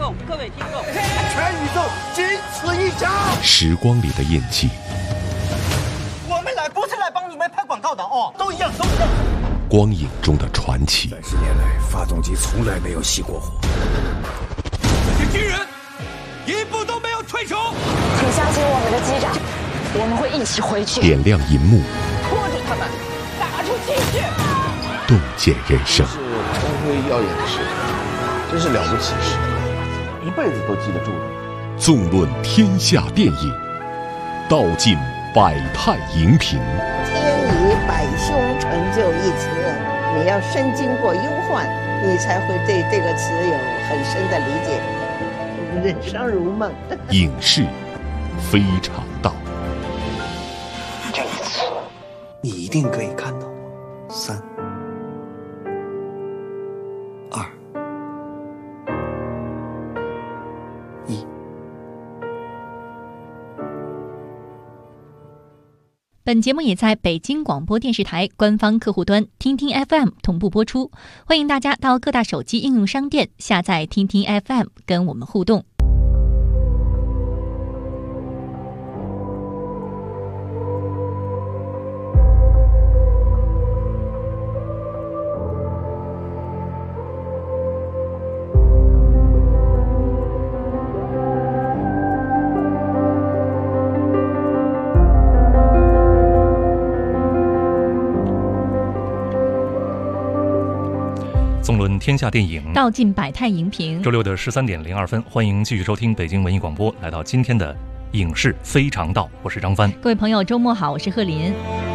众，各位听众， 全宇宙仅此一家。 时光里的印记， 我们来不是来帮你们拍广告的哦，都一样，都一样。 光影中的传奇。 30年来，发动机从来没有熄过火。 这些军人一步都没有退出。 请相信我们的机长，我们会一起回去。 点亮银幕， 拖住他们，打出气势， 洞见人生。 是光辉耀眼的时刻，真是了不起的时刻，一辈子都记得住的。 纵论天下电影，道尽百态荧屏。 天以百凶成就一词，你要深经过忧患，你才会对这个词有很深的理解。人生如梦。 影视非常道。 这一次， 你一定可以看到我。3、2、1。 本节目也在北京广播电视台官方客户端听听 FM 同步播出，欢迎大家到各大手机应用商店下载听听 FM 跟我们互动。 纵论天下电影， 道尽百态荧屏。 周六的13点02分，欢迎继续收听北京文艺广播，来到今天的影视非常道，我是张帆。 各位朋友，周末好，我是贺林。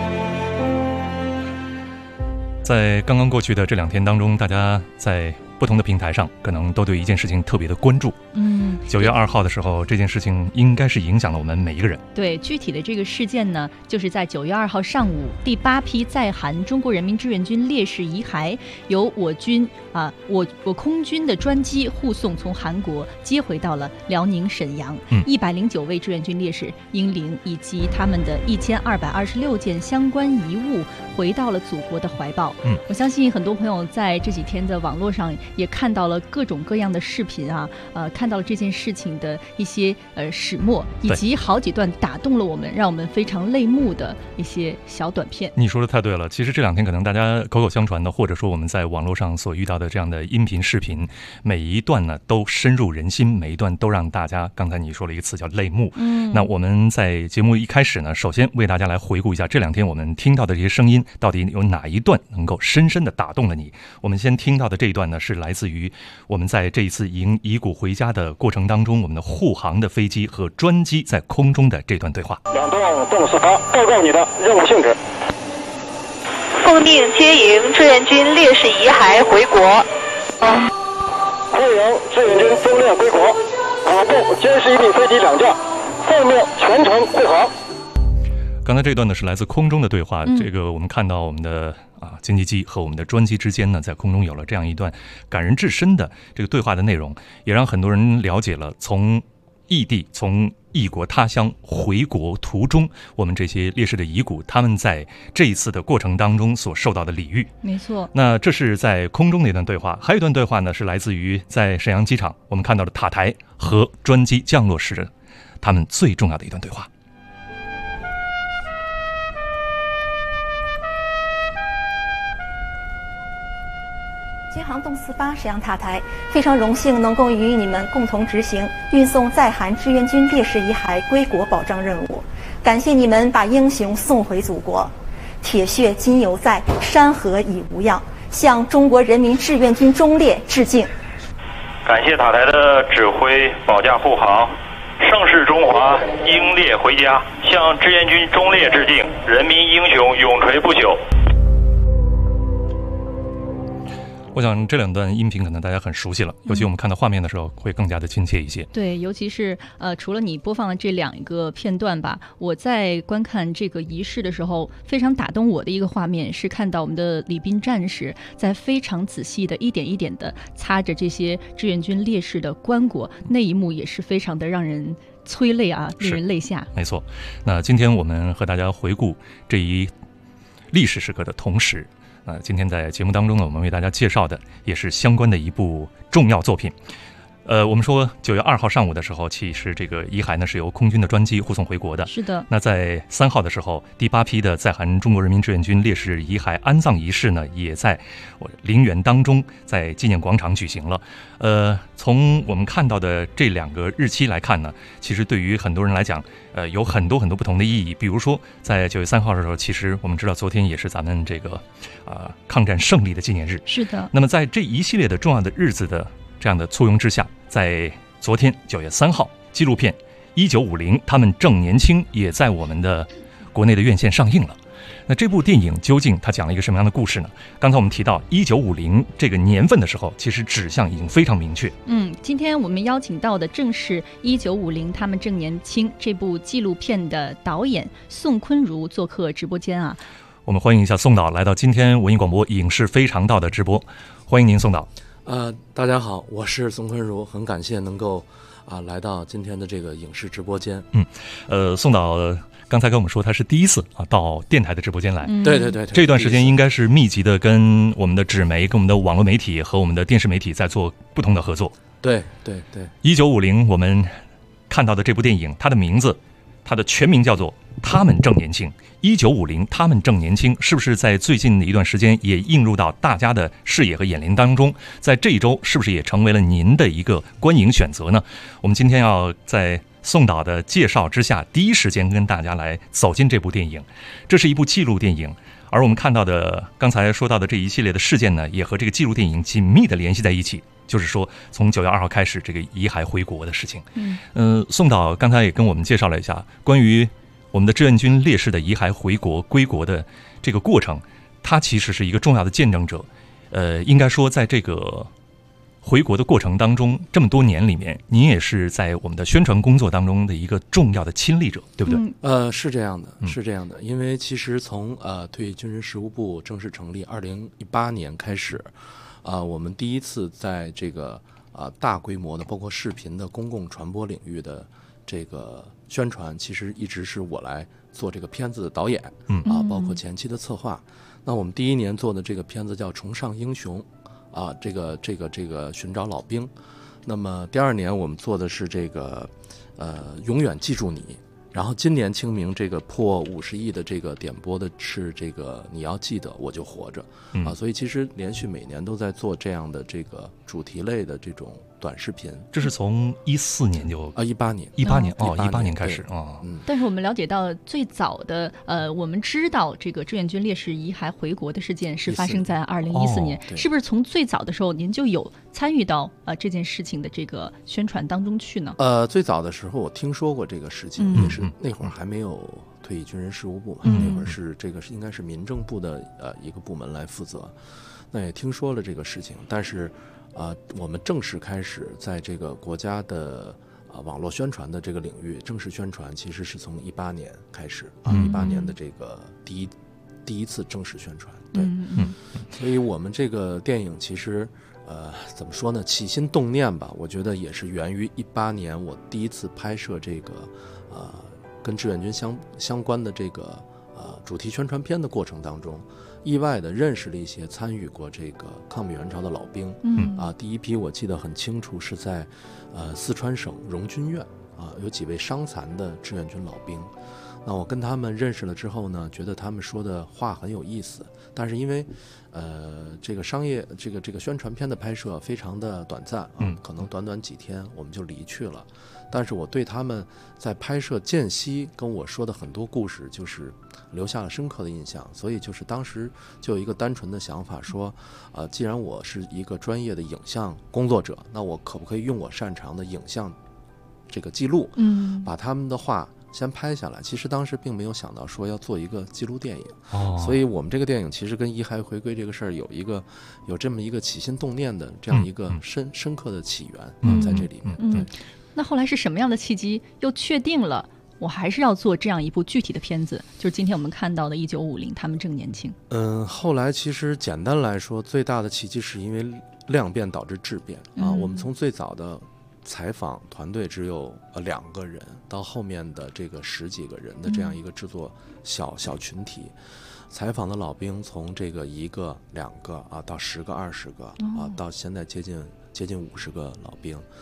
在刚刚过去的这2天当中，大家在不同的平台上可能都对一件事情特别的关注。9月2号的时候，这件事情应该是影响了我们每一个人。 对，具体的这个事件呢，就是在9月2号上午，第8批在韩中国人民志愿军烈士遗骸由我空军的专机护送从韩国接回到了辽宁沈阳。109位志愿军烈士英灵以及他们的1226件相关遗物回到了祖国的怀抱。我相信很多朋友在这几天的网络上也看到了各种各样的视频啊，看到了这件事情的一些始末，以及好几段打动了我们，让我们非常泪目的一些小短片。 你说的太对了，其实这2天可能大家口口相传的，或者说我们在网络上所遇到的这样的音频视频，每一段呢都深入人心，每一段都让大家，刚才你说了一个词叫泪目。那我们在节目一开始呢，首先为大家来回顾一下这2天我们听到的这些声音，到底有哪一段能够深深的打动了你。我们先听到的这一段呢，是来自于我们在这一次迎遗骨回家的过程当中，我们的护航的飞机和专机在空中的这段对话。 2栋动4发，报告你的任务性质。 奉命接迎志愿军烈士遗骸回国。 欢迎志愿军忠烈归国。我部监视一批飞机2架，奉命全程护航。 刚才这段呢是来自空中的对话，这个我们看到我们的经济机和我们的专机之间呢，在空中有了这样一段感人至深的这个对话的内容，也让很多人了解了从异地、从异国他乡回国途中，我们这些烈士的遗骨，他们在这一次的过程当中所受到的礼遇。 没错。那这是在空中的一段对话，还有一段对话呢，是来自于在沈阳机场我们看到的塔台和专机降落时他们最重要的一段对话。 军航动48沈阳塔台，非常荣幸能够与你们共同执行运送在韩志愿军烈士遗骸归国保障任务。感谢你们把英雄送回祖国，铁血今犹在，山河已无恙，向中国人民志愿军忠烈致敬。 感谢塔台的指挥保驾护航，盛世中华，英烈回家，向志愿军忠烈致敬，人民英雄永垂不朽。 我想这2段音频可能大家很熟悉了，尤其我们看到画面的时候会更加的亲切一些。 对，尤其是除了你播放的这2个片段吧，我在观看这个仪式的时候，非常打动我的一个画面是看到我们的礼宾战士在非常仔细的一点一点的擦着这些志愿军烈士的棺椁，那一幕也是非常的让人催泪啊，令人泪下。 没错。那今天我们和大家回顾这一历史时刻的同时，今天在节目当中呢，我们为大家介绍的也是相关的一部重要作品。 我们说9月2号上午的时候，其实这个遗骸呢是由空军的专机护送回国的。 是的。 那在3号的时候，第8批的在韩中国人民志愿军烈士遗骸安葬仪式呢，也在陵园当中，在纪念广场举行了。从我们看到的这2个日期来看呢，其实对于很多人来讲，有很多不同的意义。比如说，在9月3号的时候，其实我们知道昨天也是咱们这个抗战胜利的纪念日。 是的。 那么在这一系列的重要的日子的这样的簇拥之下，在昨天9月3号，纪录片1950他们正年轻也在我们的国内的院线上映了。那这部电影究竟它讲了一个什么样的故事呢？刚才我们提到1950这个年份的时候，其实指向已经非常明确。 今天我们邀请到的正是1950他们正年轻这部纪录片的导演宋坤如做客直播间啊。 我们欢迎一下宋导来到今天文艺广播影视非常道的直播，欢迎您宋导。 大家好，我是宋坤如，很感谢能够来到今天的这个影视直播间。 宋导刚才跟我们说他是第一次到电台的直播间来。 对， 这段时间应该是密集的跟我们的纸媒、跟我们的网络媒体和我们的电视媒体在做不同的合作。 对。 1950我们看到的这部电影，它的名字，它的全名叫做《他们正年轻》。1950他们正年轻，是不是在最近的一段时间也映入到大家的视野和眼帘当中？在这一周是不是也成为了您的一个观影选择呢？我们今天要在宋导的介绍之下，第一时间跟大家来走进这部电影。这是一部纪录电影，而我们看到的刚才说到的这一系列的事件呢，也和这个纪录电影紧密的联系在一起。就是说从9月2号开始，这个遗骸回国的事情。宋导刚才也跟我们介绍了一下关于我们的志愿军烈士的遗骸回国归国的这个过程，他其实是一个重要的见证者。应该说在这个回国的过程当中，这么多年里面，您也是在我们的宣传工作当中的一个重要的亲历者，对不对？ 是这样的，是这样的。因为其实从退役军人事务部正式成立2018年开始，我们第一次在这个大规模的包括视频的公共传播领域的这个宣传，其实一直是我来做这个片子的导演，包括前期的策划。那我们第1年做的这个片子叫《崇尚英雄》，这个寻找老兵。那么第2年我们做的是这个永远记住你。然后今年清明这个破50亿的这个点播的是这个你要记得我就活着所以其实连续每年都在做这样的这个主题类的这种短视频。 这是从14年就 18年 18年开始但是我们了解到最早的我们知道这个志愿军烈士遗骸回国的事件是发生在2014年，是不是从最早的时候您就有参与到这件事情的这个宣传当中去呢？ 最早的时候我听说过这个事情，也是那会儿还没有退役军人事务部嘛，那会儿是这个应该是民政部的一个部门来负责。那也听说了这个事情，但是我们正式开始在这个国家的网络宣传的这个领域正式宣传，其实是从18年开始18年的这个第一次正式宣传。对，所以我们这个电影其实怎么说呢，起心动念吧，我觉得也是源于18年我第一次拍摄这个跟志愿军相关的这个主题宣传片的过程当中，意外的认识了一些参与过这个抗美援朝的老兵。第一批我记得很清楚，是在四川省荣军院有几位伤残的志愿军老兵。那我跟他们认识了之后呢，觉得他们说的话很有意思，但是因为这个商业这个宣传片的拍摄非常的短暂可能短短几天我们就离去了。但是我对他们在拍摄间隙跟我说的很多故事，就是留下了深刻的印象。所以就是当时就有一个单纯的想法说，既然我是一个专业的影像工作者，那我可不可以用我擅长的影像这个记录，把他们的话先拍下来。其实当时并没有想到说要做一个纪录电影，所以我们这个电影其实跟遗骸回归这个事儿有这么一个起心动念的这样一个深刻的起源在这里面。对。 那后来是什么样的契机又确定了我还是要做这样一部具体的片子，就是今天我们看到的1950他们正年轻？ 后来其实简单来说，最大的契机是因为量变导致质变我们从最早的采访团队只有2个人，到后面的这个10几个人的这样一个制作小群体，采访的老兵从这个1个2个到10个20个到现在接近50个老兵。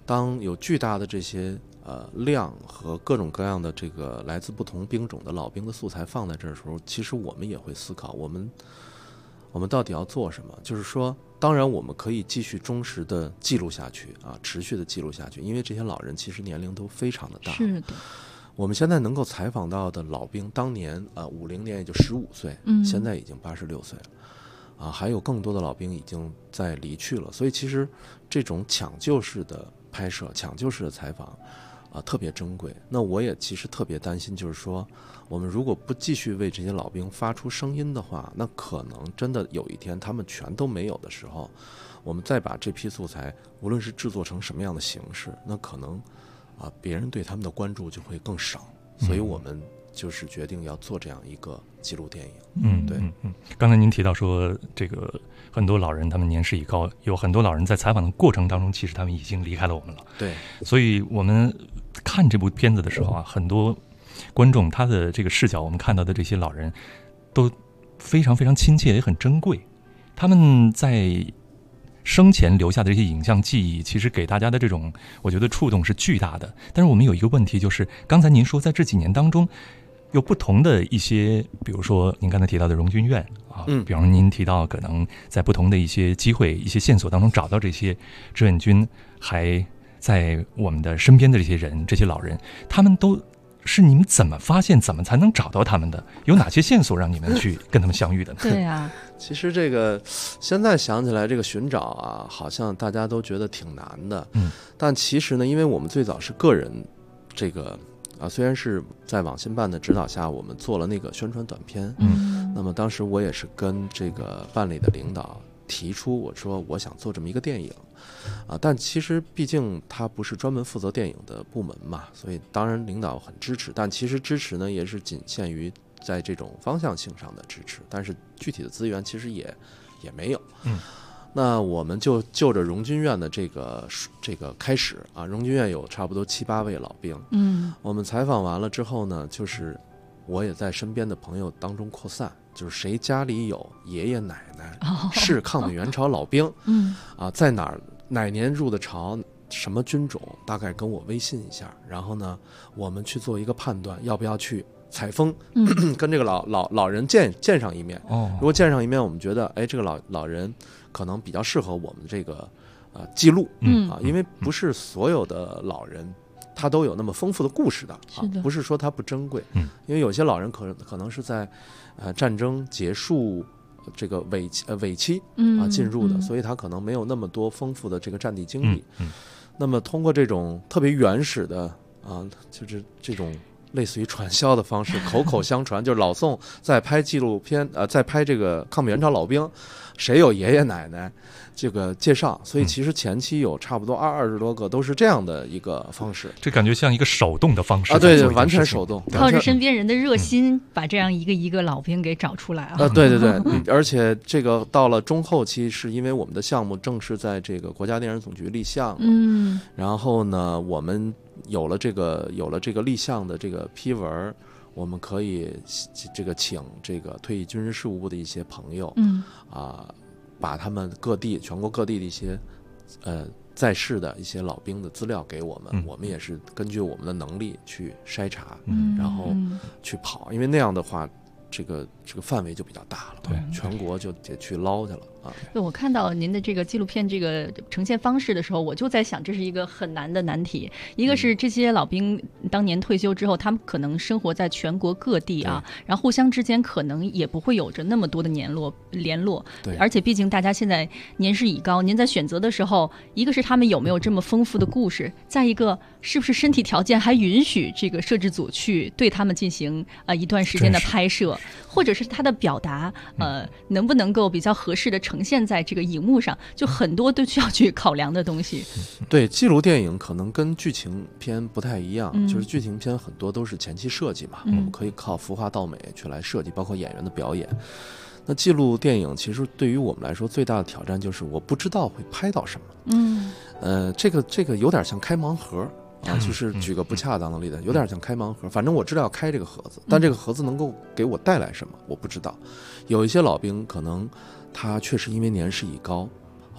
当有巨大的这些量和各种各样的这个来自不同兵种的老兵的素材放在这儿的时候，其实我们也会思考，我们到底要做什么？就是说，当然我们可以继续忠实的记录下去啊，持续的记录下去，因为这些老人其实年龄都非常的大。 是的。 我们现在能够采访到的老兵，当年50年也就15岁，现在已经86岁了，还有更多的老兵已经在离去了。所以其实这种抢救式的拍摄、抢救式的采访，特别珍贵。那我也其实特别担心，就是说，我们如果不继续为这些老兵发出声音的话，那可能真的有一天他们全都没有的时候，我们再把这批素材，无论是制作成什么样的形式，那可能别人对他们的关注就会更少。所以我们就是决定要做这样一个纪录电影。对。 刚才您提到说，这个很多老人他们年事已高，有很多老人在采访的过程当中，其实他们已经离开了我们了。 对。 所以我们看这部片子的时候啊，很多观众他的这个视角，我们看到的这些老人都非常非常亲切，也很珍贵。他们在生前留下的这些影像记忆，其实给大家的这种我觉得触动是巨大的。但是我们有一个问题，就是刚才您说在这几年当中有不同的一些，比如说您刚才提到的荣军院啊，比方您提到可能在不同的一些机会、一些线索当中找到这些志愿军还在我们的身边的这些人、这些老人，他们都是你们怎么发现、怎么才能找到他们的？有哪些线索让你们去跟他们相遇的呢？ 对啊， 其实这个现在想起来，这个寻找啊，好像大家都觉得挺难的。但其实呢，因为我们最早是个人，这个虽然是在网信办的指导下，我们做了那个宣传短片。那么当时我也是跟这个办里的领导提出，我说我想做这么一个电影。但其实毕竟他不是专门负责电影的部门嘛，所以当然领导很支持，但其实支持呢也是仅限于在这种方向性上的支持，但是具体的资源其实也没有。那我们就就着荣军院的这个开始啊，荣军院有差不多7、8位老兵。我们采访完了之后呢，就是我也在身边的朋友当中扩散，就是谁家里有爷爷奶奶是抗美援朝老兵，在哪年入的朝，什么军种，大概跟我微信一下，然后呢，我们去做一个判断，要不要去采风，跟这个老人见上一面。如果见上一面，我们觉得，这个老人可能比较适合我们这个记录，因为不是所有的老人他都有那么丰富的故事的，不是说他不珍贵，因为有些老人可能是在战争结束这个尾期进入的，所以他可能没有那么多丰富的这个战地经历。那么通过这种特别原始的就是这种类似于传销的方式，口口相传，就是老宋在拍纪录片，在拍这个抗美援朝老兵，谁有爷爷奶奶这个介绍，所以其实前期有差不多20多个都是这样的一个方式。 这感觉像一个手动的方式对，完全手动， 靠着身边人的热心把这样一个老兵给找出来啊。 对，而且这个到了中后期，是因为我们的项目正是在这个国家电影总局立项，然后呢，我们有了这个立项的这个批文，我们可以这个请这个退役军人事务部的一些朋友，把他们全国各地的一些在世的一些老兵的资料给我们，我们也是根据我们的能力去筛查，然后去跑，因为那样的话，这个范围就比较大了，对，全国就得去捞去了啊。 对，我看到您的这个纪录片这个呈现方式的时候，我就在想，这是一个很难的难题。一个是这些老兵当年退休之后，他们可能生活在全国各地啊，然后互相之间可能也不会有着那么多的联络， 对， 而且毕竟大家现在年事已高，您在选择的时候，一个是他们有没有这么丰富的故事，再一个是不是身体条件还允许这个摄制组去对他们进行一段时间的拍摄，或者是他的表达能不能够比较合适的呈现在这个荧幕上，就很多都需要去考量的东西。 对，纪录电影可能跟剧情片不太一样，就是剧情片很多都是前期设计嘛，我们可以靠服化道美去来设计，包括演员的表演。那纪录电影其实对于我们来说最大的挑战就是我不知道会拍到什么。这个有点像开盲盒就是举个不恰当的例子，有点像开盲盒。反正我知道要开这个盒子，但这个盒子能够给我带来什么我不知道。有一些老兵可能他确实因为年事已高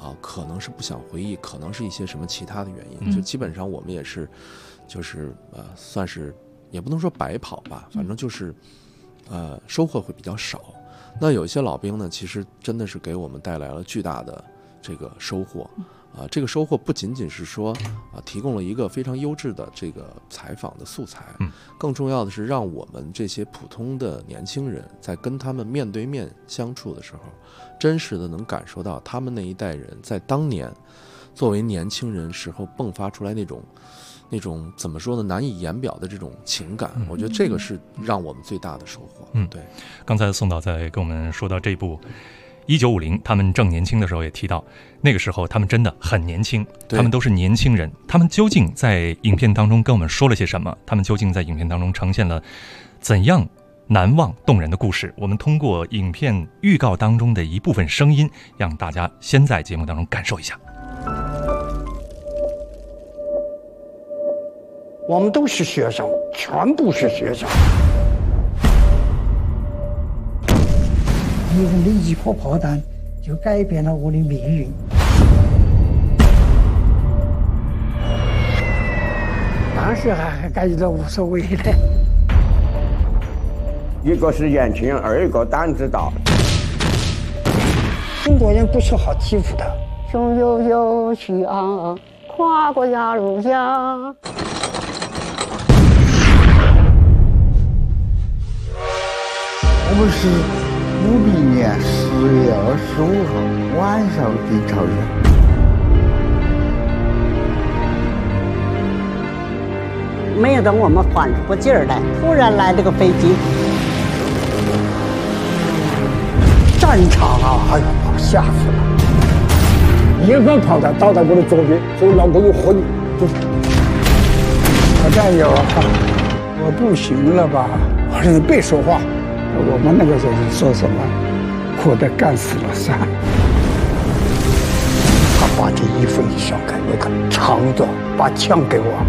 可能是不想回忆，可能是一些什么其他的原因，就基本上我们也是，就是算是也不能说白跑吧，反正就是收获会比较少。那有一些老兵呢，其实真的是给我们带来了巨大的这个收获。这个收获不仅仅是说提供了一个非常优质的这个采访的素材，更重要的是让我们这些普通的年轻人在跟他们面对面相处的时候，真实的能感受到他们那一代人在当年作为年轻人时候迸发出来那种怎么说呢，难以言表的这种情感。我觉得这个是让我们最大的收获。对。 刚才宋导在跟我们说到这部1950，他们正年轻的时候也提到，那个时候他们真的很年轻，他们都是年轻人。他们究竟在影片当中跟我们说了些什么？他们究竟在影片当中呈现了怎样难忘动人的故事？我们通过影片预告当中的一部分声音，让大家先在节目当中感受一下。 我们都是学生，全部是学生。一人的一颗炮弹就改变了我的命运。当时还感觉到无所谓的。 一个是年轻，二一个胆子大。 中国人不是好欺负的。 熊悠悠去啊，跨过鸭绿江。 我们是50年10月25号晚上进朝鲜。 没有等我们缓过劲儿来，突然来了个飞机。 战场啊，哎呀，吓死了！一个炮弹倒在我的左边，所以脑壳就昏，我战友啊，我不行了吧？我说你别说话。我们那个时候说什么？活得干死了算。他把这衣服一掀开，那个长的把枪给我，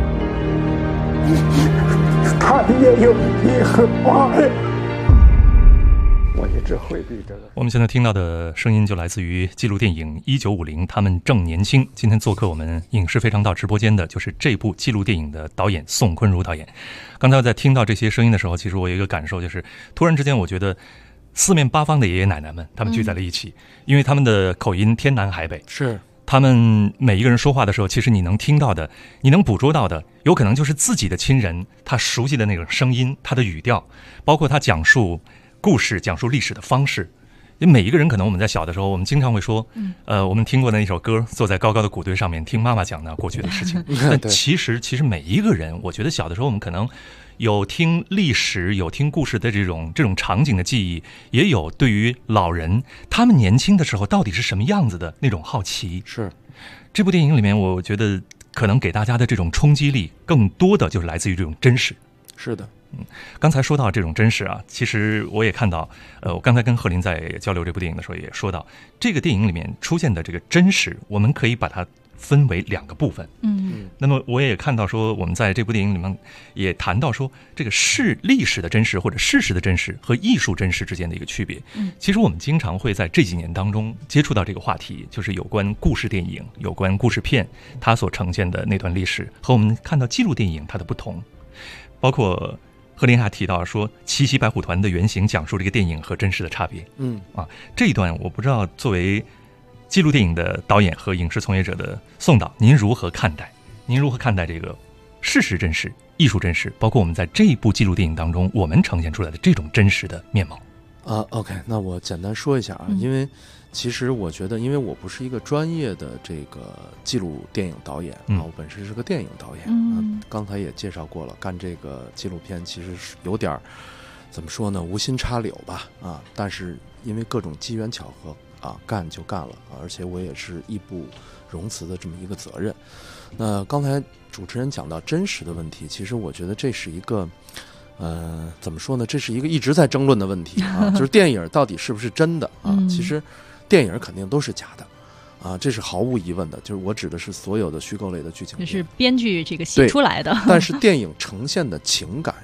他也有一很坏。我一直回避这个。 我们现在听到的声音就来自于纪录电影1950，他们正年轻。今天做客我们影视非常道直播间的就是这部纪录电影的导演宋坤如导演。刚才在听到这些声音的时候，其实我有一个感受，就是突然之间我觉得四面八方的爷爷奶奶们他们聚在了一起，因为他们的口音天南海北， 是他们每一个人说话的时候，其实你能听到的，你能捕捉到的，有可能就是自己的亲人他熟悉的那种声音，他的语调，包括他讲述故事讲述历史的方式。因为每一个人可能我们在小的时候，我们经常会说我们听过的那首歌，坐在高高的谷堆上面听妈妈讲那过去的事情。但其实每一个人，我觉得小的时候我们可能有听历史有听故事的这种场景的记忆，也有对于老人他们年轻的时候到底是什么样子的那种好奇。 是这部电影里面，我觉得可能给大家的这种冲击力更多的就是来自于这种真实。 是的。 刚才说到这种真实啊，其实我也看到，我刚才跟贺林在交流这部电影的时候也说到，这个电影里面出现的这个真实，我们可以把它分为2个部分。那么我也看到说，我们在这部电影里面也谈到说，这个是历史的真实或者事实的真实和艺术真实之间的一个区别。其实我们经常会在这几年当中接触到这个话题，就是有关故事电影、有关故事片它所呈现的那段历史和我们看到纪录电影它的不同，包括贺林还提到说七夕白虎团的原型讲述这个电影和真实的差别。这一段我不知道作为纪录电影的导演和影视从业者的宋导，您如何看待这个事实真实、艺术真实，包括我们在这一部纪录电影当中我们呈现出来的这种真实的面貌 ？OK， 那我简单说一下啊，因为其实我觉得，因为我不是一个专业的这个纪录电影导演我本身是个电影导演刚才也介绍过了，干这个纪录片其实是有点怎么说呢，无心插柳吧但是因为各种机缘巧合干就干了而且我也是义不容辞的这么一个责任。那刚才主持人讲到真实的问题，其实我觉得这是一个怎么说呢，这是一个一直在争论的问题就是电影到底是不是真的其实电影肯定都是假的这是毫无疑问的，就是我指的是所有的虚构类的剧情片， 就是编剧这个写出来的。 但是电影呈现的情感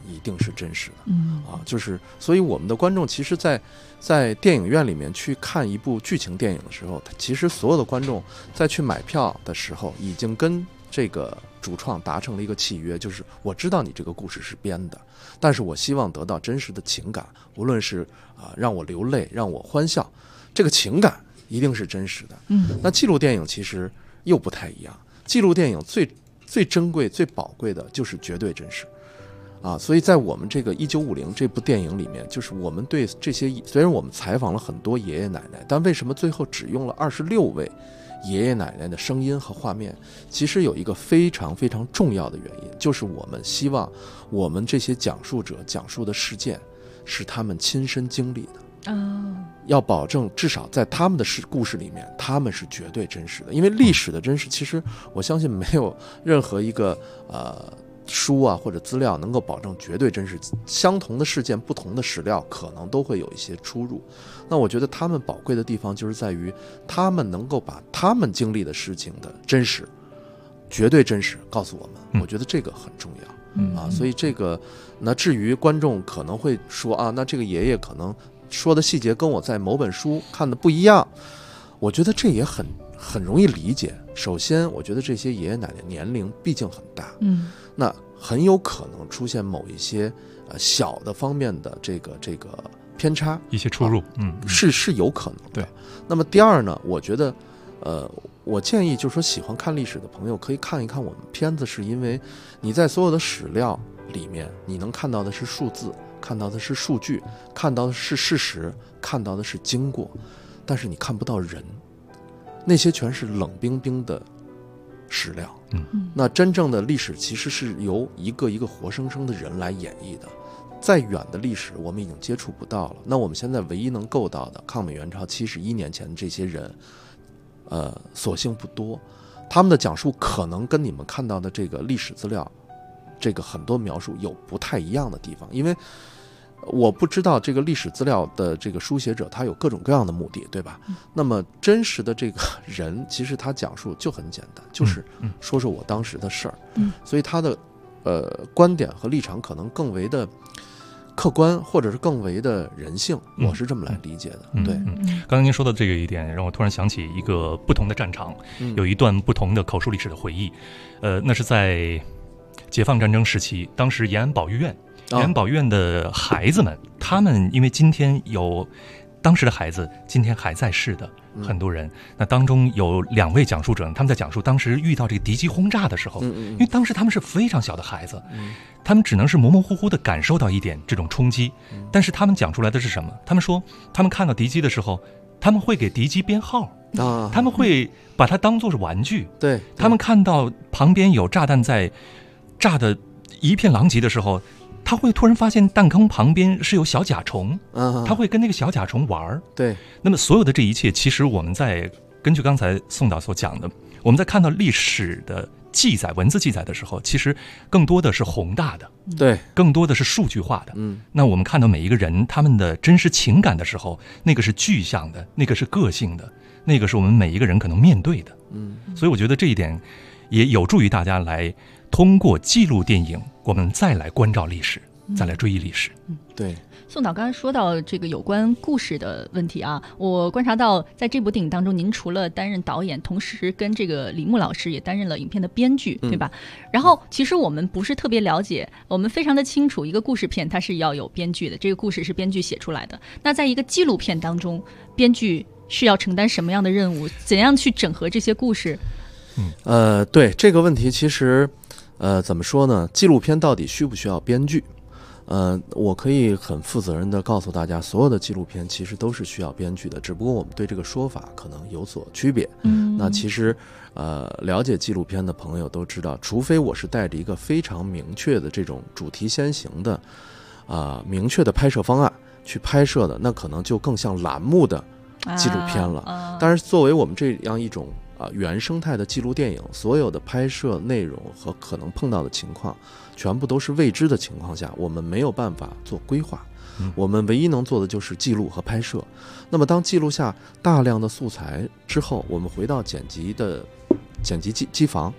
一定是真实的。就是所以我们的观众其实在电影院里面去看一部剧情电影的时候，其实所有的观众在去买票的时候已经跟这个主创达成了一个契约，就是我知道你这个故事是编的，但是我希望得到真实的情感，无论是让我流泪让我欢笑，这个情感一定是真实的。那纪录电影其实又不太一样，纪录电影最珍贵最宝贵的就是绝对真实所以在我们这个1950这部电影里面，就是我们对这些，虽然我们采访了很多爷爷奶奶，但为什么最后只用了26位爷爷奶奶的声音和画面？其实有一个非常非常重要的原因，就是我们希望我们这些讲述者讲述的事件是他们亲身经历的要保证至少在他们的故事里面他们是绝对真实的。因为历史的真实，其实我相信没有任何一个书或者资料能够保证绝对真实，相同的事件不同的史料可能都会有一些出入。那我觉得他们宝贵的地方就是在于他们能够把他们经历的事情的真实绝对真实告诉我们，我觉得这个很重要所以这个那至于观众可能会说那这个爷爷可能说的细节跟我在某本书看的不一样，我觉得这也很容易理解。首先我觉得这些爷爷奶奶年龄毕竟很大那很有可能出现某一些小的方面的这个偏差， 一些出入是有可能的。 对。 那么第二呢，我觉得我建议就是说喜欢看历史的朋友可以看一看我们片子，是因为你在所有的史料里面你能看到的是数字，看到的是数据，看到的是事实，看到的是经过，但是你看不到人，那些全是冷冰冰的史料那真正的历史其实是由一个一个活生生的人来演绎的。再远的历史我们已经接触不到了，那我们现在唯一能够到的抗美援朝71年前的这些人所幸不多，他们的讲述可能跟你们看到的这个历史资料这个很多描述有不太一样的地方，因为我不知道这个历史资料的这个书写者他有各种各样的目的，对吧？那么真实的这个人其实他讲述就很简单，就是说说我当时的事儿所以他的观点和立场可能更为的客观，或者是更为的人性，我是这么来理解的。对， 刚才您说的这个一点让我突然想起一个不同的战场有一段不同的口述历史的回忆那是在解放战争时期，当时延安保育院的孩子们，他们因为今天有当时的孩子今天还在世的很多人那当中有2位讲述者，他们在讲述当时遇到这个敌机轰炸的时候因为当时他们是非常小的孩子他们只能是模模糊糊地感受到一点这种冲击但是他们讲出来的是什么？他们说他们看到敌机的时候他们会给敌机编号他们会把它当作是玩具对， 他们看到旁边有炸弹在炸的一片狼藉的时候，他会突然发现弹坑旁边是有小甲虫他会跟那个小甲虫玩对， 那么所有的这一切其实我们在根据刚才宋导所讲的，我们在看到历史的记载文字记载的时候，其实更多的是宏大的对， 更多的是数据化的那我们看到每一个人他们的真实情感的时候，那个是具象的，那个是个性的，那个是我们每一个人可能面对的所以我觉得这一点也有助于大家来通过记录电影我们再来关照历史再来追忆历史对。 宋导刚才说到这个有关故事的问题我观察到在这部电影当中您除了担任导演，同时跟这个李牧老师也担任了影片的编剧对吧然后其实我们不是特别了解，我们非常的清楚一个故事片它是要有编剧的，这个故事是编剧写出来的，那在一个纪录片当中编剧是要承担什么样的任务，怎样去整合这些故事对这个问题其实怎么说呢，纪录片到底需不需要编剧我可以很负责任地告诉大家，所有的纪录片其实都是需要编剧的，只不过我们对这个说法可能有所区别那其实了解纪录片的朋友都知道，除非我是带着一个非常明确的这种主题先行的明确的拍摄方案去拍摄的，那可能就更像栏目的纪录片了但是作为我们这样一种原生态的记录电影，所有的拍摄内容和可能碰到的情况全部都是未知的情况下，我们没有办法做规划我们唯一能做的就是记录和拍摄。那么当记录下大量的素材之后，我们回到剪辑机房，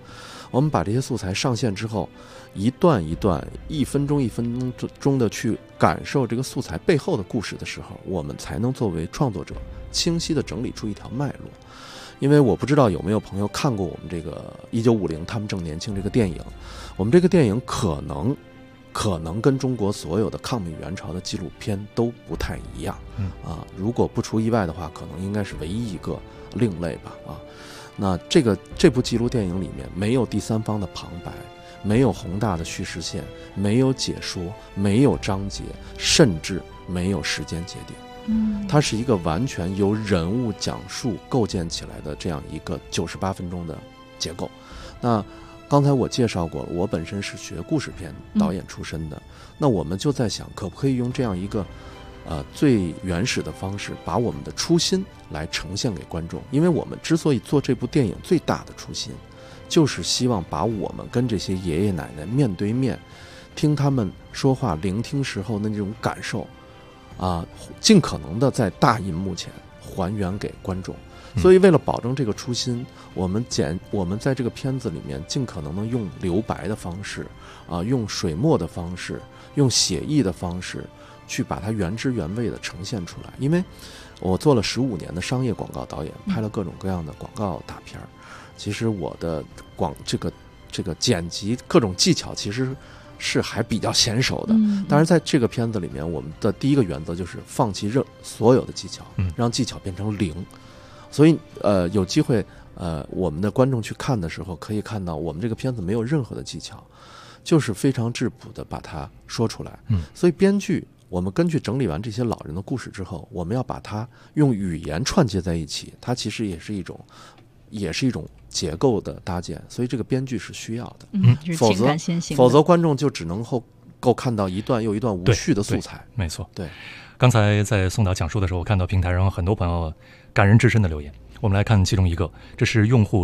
我们把这些素材上线之后，一段一段1分钟1分钟的去感受这个素材背后的故事的时候，我们才能作为创作者清晰地整理出一条脉络。因为我不知道有没有朋友看过我们这个1950他们正年轻这个电影，我们这个电影可能跟中国所有的抗美援朝的纪录片都不太一样，如果不出意外的话，可能应该是唯一一个另类吧，那这部纪录电影里面没有第三方的旁白，没有宏大的叙事线，没有解说，没有章节，甚至没有时间节点。它是一个完全由人物讲述构建起来的这样一个98分钟的结构。那刚才我介绍过了，我本身是学故事片导演出身的，那我们就在想，可不可以用这样一个最原始的方式，把我们的初心来呈现给观众。因为我们之所以做这部电影最大的初心，就是希望把我们跟这些爷爷奶奶面对面，听他们说话，聆听时候的那种感受尽可能的在大银幕前还原给观众。所以为了保证这个初心，我们在这个片子里面尽可能的用留白的方式用水墨的方式，用写意的方式去把它原汁原味的呈现出来。因为我做了15年的商业广告导演，拍了各种各样的广告大片，其实我的这个剪辑各种技巧其实是还比较娴熟的。当然在这个片子里面，我们的第一个原则就是放弃所有的技巧，让技巧变成0。所以有机会我们的观众去看的时候，可以看到我们这个片子没有任何的技巧，就是非常质朴的把它说出来。所以编剧我们根据整理完这些老人的故事之后，我们要把它用语言串接在一起，它其实也是一种结构的搭建，所以这个编剧是需要的。否则观众就只能够看到一段又一段无序的素材。没错，对。 刚才在宋导讲述的时候，我看到平台上很多朋友感人至深的留言，我们来看其中一个，这是用户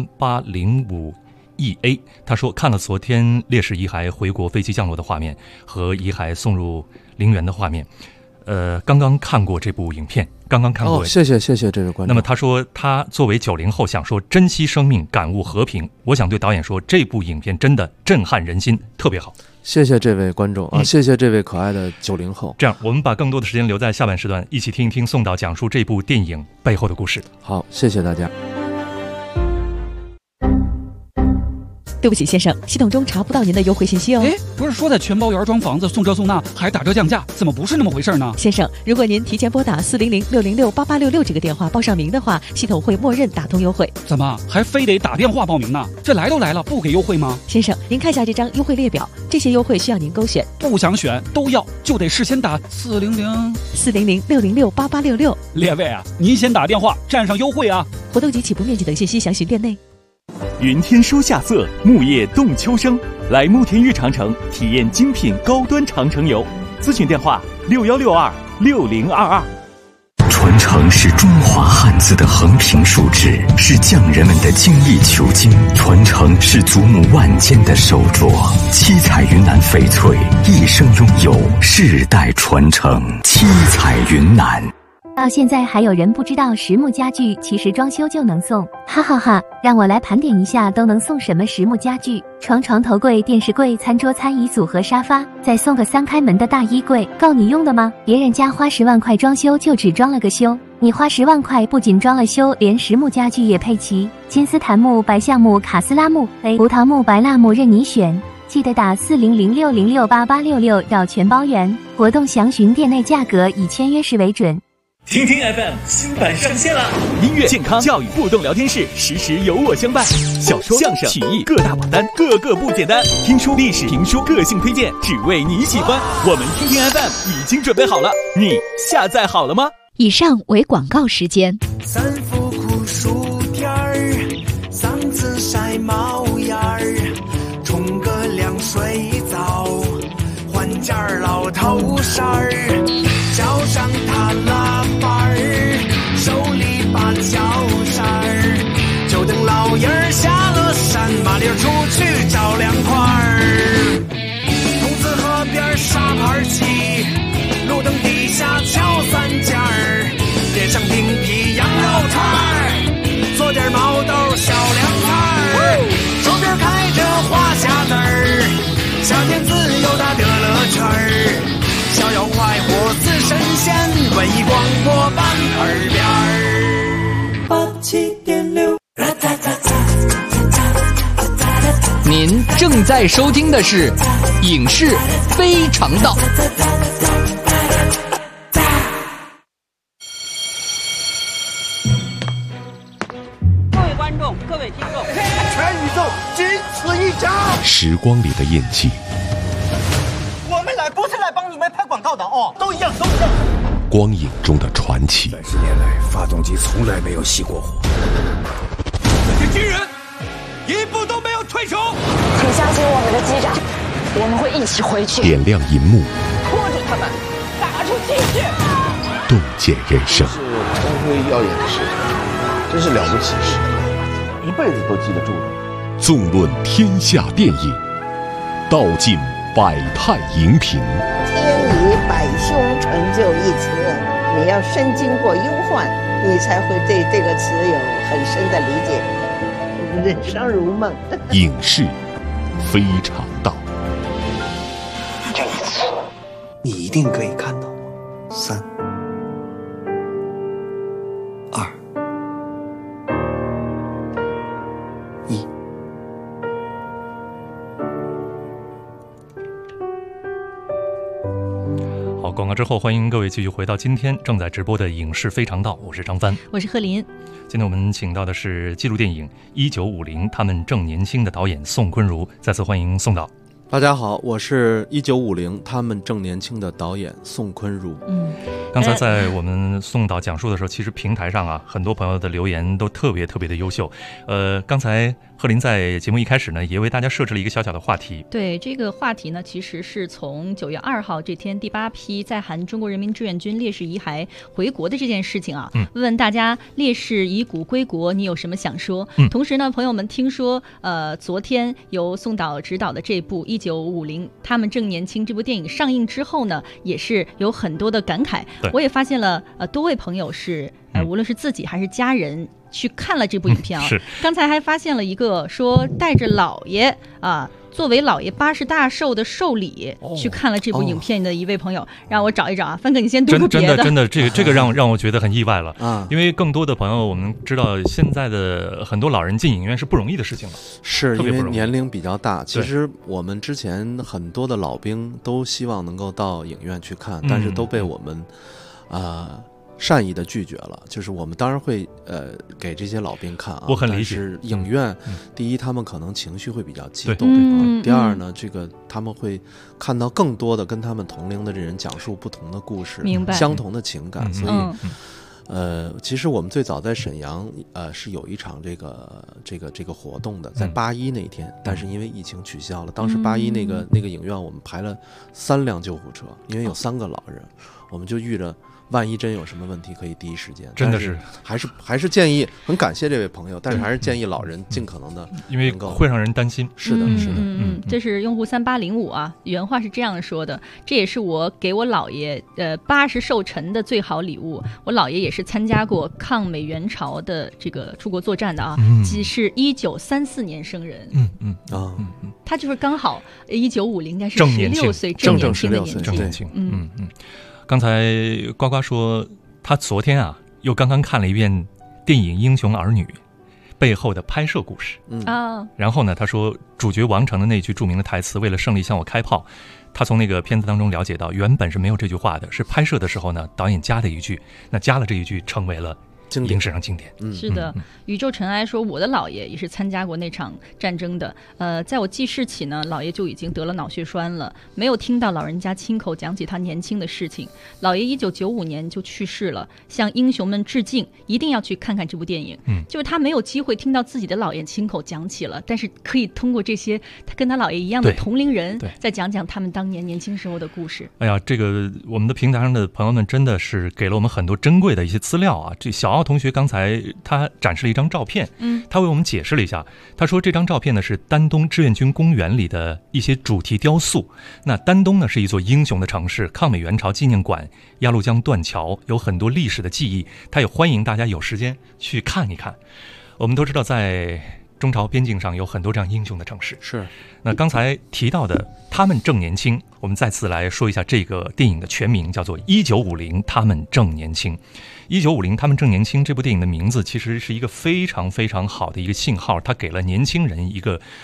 3805EA，他说看了昨天烈士遗骸回国飞机降落的画面和遗骸送入陵园的画面，刚刚看过这部影片，刚刚看过。 谢谢这位观众。 那么他说他作为90后想说珍惜生命，感悟和平。我想对导演说，这部影片真的震撼人心，特别好。 谢谢这位观众谢谢这位可爱的90后。 这样，我们把更多的时间留在下半时段，一起听一听宋导讲述这部电影背后的故事。 好，谢谢大家。 对不起，先生，系统中查不到您的优惠信息哦。 不是说在全包圆装房子送这送那还打折降价，怎么不是那么回事呢？ 先生，如果您提前拨打400-606-8866这个电话报上名的话，系统会默认打通优惠。 怎么还非得打电话报名呢？这来都来了，不给优惠吗？ 先生，您看下这张优惠列表，这些优惠需要您勾选。 不想选都要，就得事先打 400-606-8866。 列位啊，您先打电话占上优惠啊！ 活动及起步面积等信息详询店内。 云天书夏色，木叶动秋生，来慕田峪长城体验精品高端长城游。咨询电话61626022。 传承是中华汉字的横平竖直，是匠人们的精益求精；传承是祖母万间的手镯。七彩云南翡翠，一生拥有，世代传承。七彩云南。 到现在还有人不知道实木家具其实装修就能送，哈哈哈！让我来盘点一下都能送什么实木家具：床头柜、电视柜、餐桌、餐椅组合、沙发，再送个3开门的大衣柜，够你用的吗？别人家花10万块装修就只装了个修，你花10万块不仅装了修，连实木家具也配齐，金丝檀木、白橡木、卡斯拉木、胡桃木、白蜡木任你选。记得打400-606-8866绕全包圆，活动详询店内价格，以签约时为准。 听听 FM 新版上线了，音乐、健康、教育互动聊天室，时时有我相伴。小说、相声、曲艺各大榜单，个个不简单。听书、历史、评书、个性推荐，只为你喜欢。我们听听 FM 已经准备好了，你下载好了吗？ 以上为广告时间。 三伏酷暑天儿，嗓子晒冒烟儿，冲个凉水澡，换件老头衫儿，脚上踏喇叭儿，手里把脚扇儿，就等老爷儿下了山，麻溜出去找凉快儿。筒子河边沙盘棋，路灯底下敲3件儿，点上冰皮羊肉串儿，做点毛豆小凉菜儿，手边开正在收听的是《影视非常道》。 各位观众，各位听众， 全宇宙仅此一家。 时光里的印记， 我们来不是来帮你们拍广告的哦，都一样，都一样。 光影中的传奇。 30年来，发动机从来没有熄过火。 这些军人一步都没有退出。 请相信我们的机长，我们会一起回去。 点亮银幕， 拖住他们，打出精血， 洞见人生。 是光辉耀眼的时刻，真是了不起的时刻，一辈子都记得住的。 纵论天下电影，道尽百态荧屏。 天以百凶成就一词，你要深经过忧患，你才会对这个词有很深的理解。人生如梦， 影视非常道。 这一次，你一定可以看到我。3、2、1。 好，广告之后，欢迎各位继续回到今天正在直播的《影视非常道》，我是张帆， 我是贺林。 今天我们请到的是纪录电影《1950他们正年轻》的导演宋坤如，再次欢迎宋导。 大家好，我是1950他们正年轻的导演宋坤如。 刚才在我们宋导讲述的时候，其实平台上啊，很多朋友的留言都特别的优秀。刚才贺林在节目一开始呢，也为大家设置了一个小小的话题。 对，这个话题呢，其实是从9月2号这天第8批在韩中国人民志愿军烈士遗骸回国的这件事情啊，问问大家烈士遗骨归国，你有什么想说？同时呢，朋友们听说昨天由宋导执导的这部1950他们正年轻这部电影上映之后呢，也是有很多的感慨。我也发现了多位朋友是无论是自己还是家人去看了这部影片啊。刚才还发现了一个说带着姥爷啊，作为姥爷80大寿的寿礼去看了这部影片的一位朋友，让我找一找啊。帆哥，你先读读别的。 真的，这个让我觉得很意外了因为更多的朋友我们知道，现在的很多老人进影院是不容易的事情了， 是因为年龄比较大。其实我们之前很多的老兵都希望能够到影院去看，但是都被我们善意的拒绝了。就是我们当然会给这些老兵看啊， 我很理解。 但是影院第一，他们可能情绪会比较激动第二呢，这个他们会看到更多的跟他们同龄的人讲述不同的故事， 明白， 相同的情感。所以其实我们最早在沈阳是有一场这个活动的，在81那天，但是因为疫情取消了。当时81那个影院我们排了3辆救护车，因为有3个老人，我们就遇着万一真有什么问题可以第一时间。 真的是还是建议，很感谢这位朋友，但是还是建议老人尽可能的， 因为会让人担心。 是的。 这是用户3805啊，原话是这样说的：这也是我给我姥爷80寿辰的最好礼物。我姥爷也是参加过抗美援朝的这个出国作战的啊，即是1934年生人。他就是刚好1950应该是16岁，正年轻的年纪。 刚才呱呱说，他昨天啊又刚刚看了一遍电影《英雄儿女》背后的拍摄故事然后呢，他说主角王成的那句著名的台词“为了胜利向我开炮”，他从那个片子当中了解到，原本是没有这句话的，是拍摄的时候呢，导演加了一句，那加了这一句成为了影史上经典。 是的，宇宙尘埃说，我的姥爷也是参加过那场战争的。在我记事起呢，姥爷就已经得了脑血栓了，没有听到老人家亲口讲起他年轻的事情。姥爷1995年就去世了，向英雄们致敬，一定要去看看这部电影。就是他没有机会听到自己的姥爷亲口讲起了，但是可以通过这些他跟他姥爷一样的同龄人，再讲讲他们当年年轻时候的故事。 哎呀，这个我们的平台上的朋友们真的是给了我们很多珍贵的一些资料啊。这小奥同学刚才他展示了一张照片，他为我们解释了一下。他说这张照片呢是丹东志愿军公园里的一些主题雕塑。那丹东呢是一座英雄的城市，抗美援朝纪念馆、鸭绿江断桥，有很多历史的记忆。他也欢迎大家有时间去看一看。我们都知道，在中朝边境上有很多这样英雄的城市。 是。 那刚才提到的他们正年轻，我们再次来说一下这个电影的全名，叫做1950他们正年轻。1950他们正年轻这部电影的名字其实是一个非常非常好的一个信号，它给了年轻人一个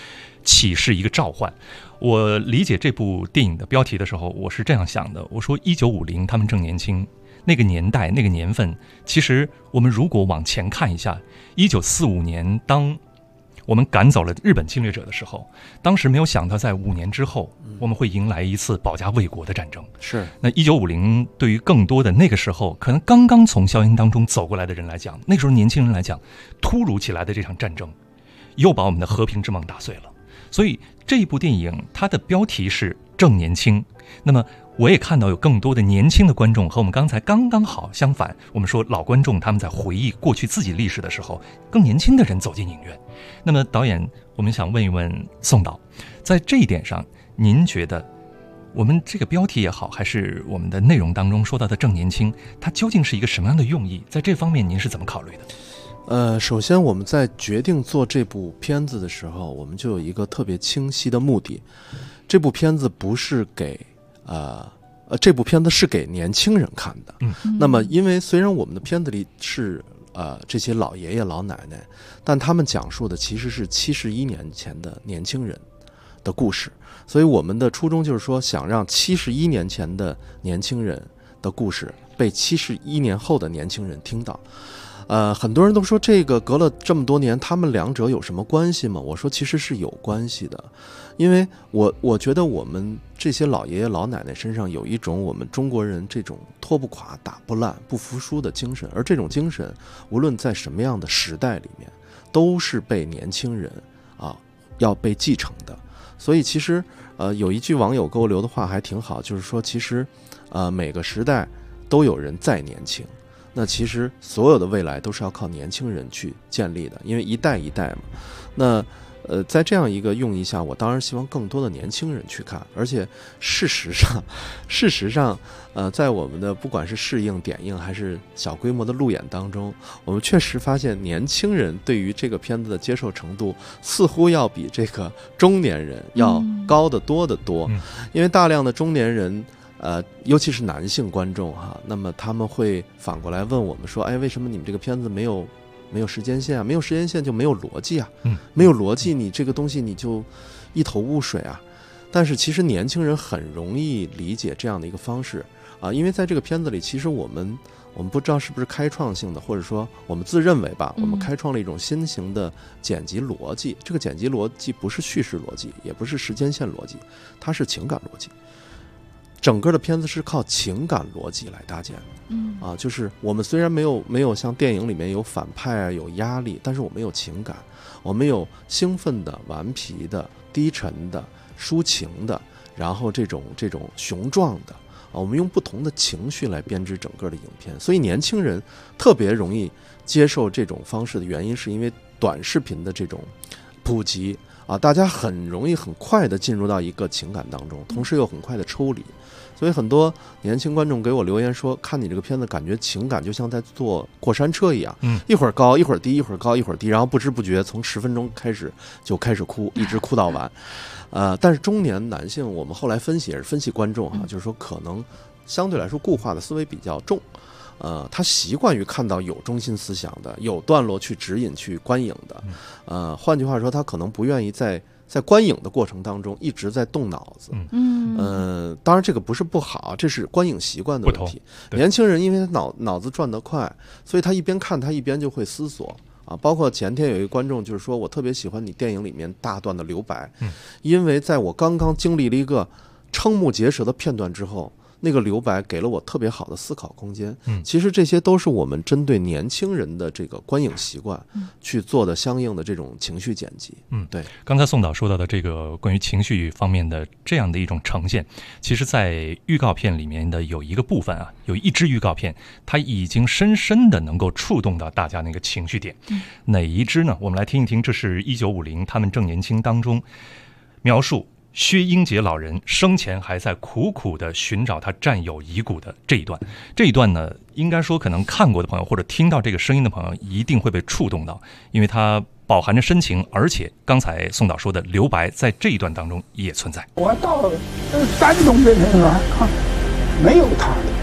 启示，一个召唤。我理解这部电影的标题的时候，我是这样想的，我说1950他们正年轻，那个年代那个年份，其实我们如果往前看一下，1945年当我们赶走了日本侵略者的时候，当时没有想到在5年之后我们会迎来一次保家卫国的战争。 是， 那1950对于更多的那个时候可能刚刚从硝烟当中走过来的人来讲，那个时候年轻人来讲，突如其来的这场战争又把我们的和平之梦打碎了。所以这一部电影它的标题是正年轻，那么我也看到有更多的年轻的观众和我们刚才刚刚好相反，我们说老观众他们在回忆过去自己历史的时候，更年轻的人走进影院。那么导演，我们想问一问宋导，在这一点上您觉得我们这个标题也好，还是我们的内容当中说到的正年轻，它究竟是一个什么样的用意？在这方面您是怎么考虑的？ 首先我们在决定做这部片子的时候，我们就有一个特别清晰的目的。这部片子不是给这部片子是给年轻人看的。那么因为虽然我们的片子里是这些老爷爷老奶奶，但他们讲述的其实是71年前的年轻人的故事，所以我们的初衷就是说，想让71年前的年轻人的故事被71年后的年轻人听到。很多人都说这个隔了这么多年，他们两者有什么关系吗？我说其实是有关系的，因为我觉得我们这些老爷爷老奶奶身上有一种我们中国人这种拖不垮打不烂不服输的精神，而这种精神无论在什么样的时代里面都是被年轻人要被继承的。所以其实有一句网友给我留的话还挺好，就是说其实每个时代都有人在年轻，那其实所有的未来都是要靠年轻人去建立的，因为一代一代嘛。那在这样一个用意下，我当然希望更多的年轻人去看。而且事实上在我们的不管是试映点映还是小规模的路演当中，我们确实发现年轻人对于这个片子的接受程度似乎要比这个中年人要高得多得多。因为大量的中年人尤其是男性观众那么他们会反过来问我们说，为什么你们这个片子没有时间线啊？没有时间线就没有逻辑啊，没有逻辑你这个东西你就一头雾水啊。但是其实年轻人很容易理解这样的一个方式因为在这个片子里，其实我们不知道是不是开创性的，或者说我们自认为吧，我们开创了一种新型的剪辑逻辑。这个剪辑逻辑不是叙事逻辑，也不是时间线逻辑，它是情感逻辑。整个的片子是靠情感逻辑来搭建的，就是我们虽然没有像电影里面有反派有压力，但是我们有情感，我们有兴奋的、顽皮的、低沉的、抒情的，然后这种雄壮的我们用不同的情绪来编织整个的影片。所以年轻人特别容易接受这种方式的原因，是因为短视频的这种普及大家很容易很快的进入到一个情感当中，同时又很快的抽离。所以很多年轻观众给我留言说，看你这个片子感觉情感就像在坐过山车一样，一会儿高一会儿低，一会儿高一会儿低，然后不知不觉从10分钟开始哭，一直哭到完。但是中年男性我们后来分析也是分析观众就是说可能相对来说固化的思维比较重，他习惯于看到有中心思想的，有段落去指引去观影的，换句话说，他可能不愿意在观影的过程当中一直在动脑子。当然这个不是不好，这是观影习惯的问题。年轻人因为他脑子转得快，所以他一边看他一边就会思索包括前天有一个观众就是说，我特别喜欢你电影里面大段的留白，因为在我刚刚经历了一个瞠目结舌的片段之后，那个留白给了我特别好的思考空间。其实这些都是我们针对年轻人的这个观影习惯去做的相应的这种情绪剪辑。对。 刚才宋导说到的这个关于情绪方面的这样的一种呈现，其实在预告片里面的有一个部分有一支预告片，它已经深深的能够触动到大家那个情绪点。哪一支呢？我们来听一听，这是1950他们正年轻当中描述薛英杰老人生前还在苦苦地寻找他战友遗骨的这一段。这一段呢，应该说可能看过的朋友或者听到这个声音的朋友一定会被触动到，因为它饱含着深情，而且刚才宋导说的留白在这一段当中也存在。 我到山东的那个没有他的，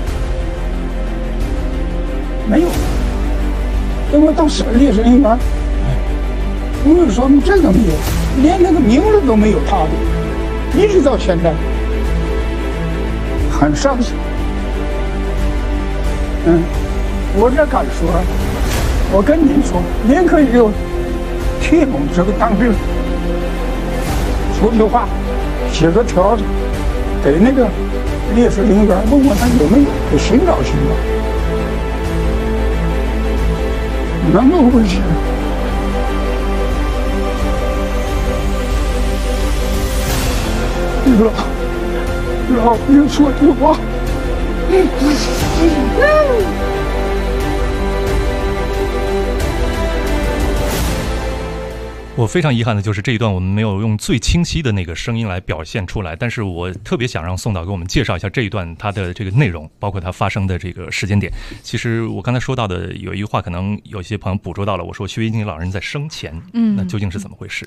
没有，因为到烈士陵园，不是说这个没有， 连那个名字都没有他的，一直到现在，很伤心。我这敢说，我跟你说，您可以就替我们这个当兵，说句话，写个条子，给那个烈士陵园，问问他有没有，给寻找寻找，能不能行？老兵说句话。 我非常遗憾的就是这一段我们没有用最清晰的那个声音来表现出来，但是我特别想让宋导给我们介绍一下这一段它的这个内容，包括它发生的这个时间点。其实我刚才说到的有一句话，可能有些朋友捕捉到了，我说薛英杰老人在生前，那究竟是怎么回事？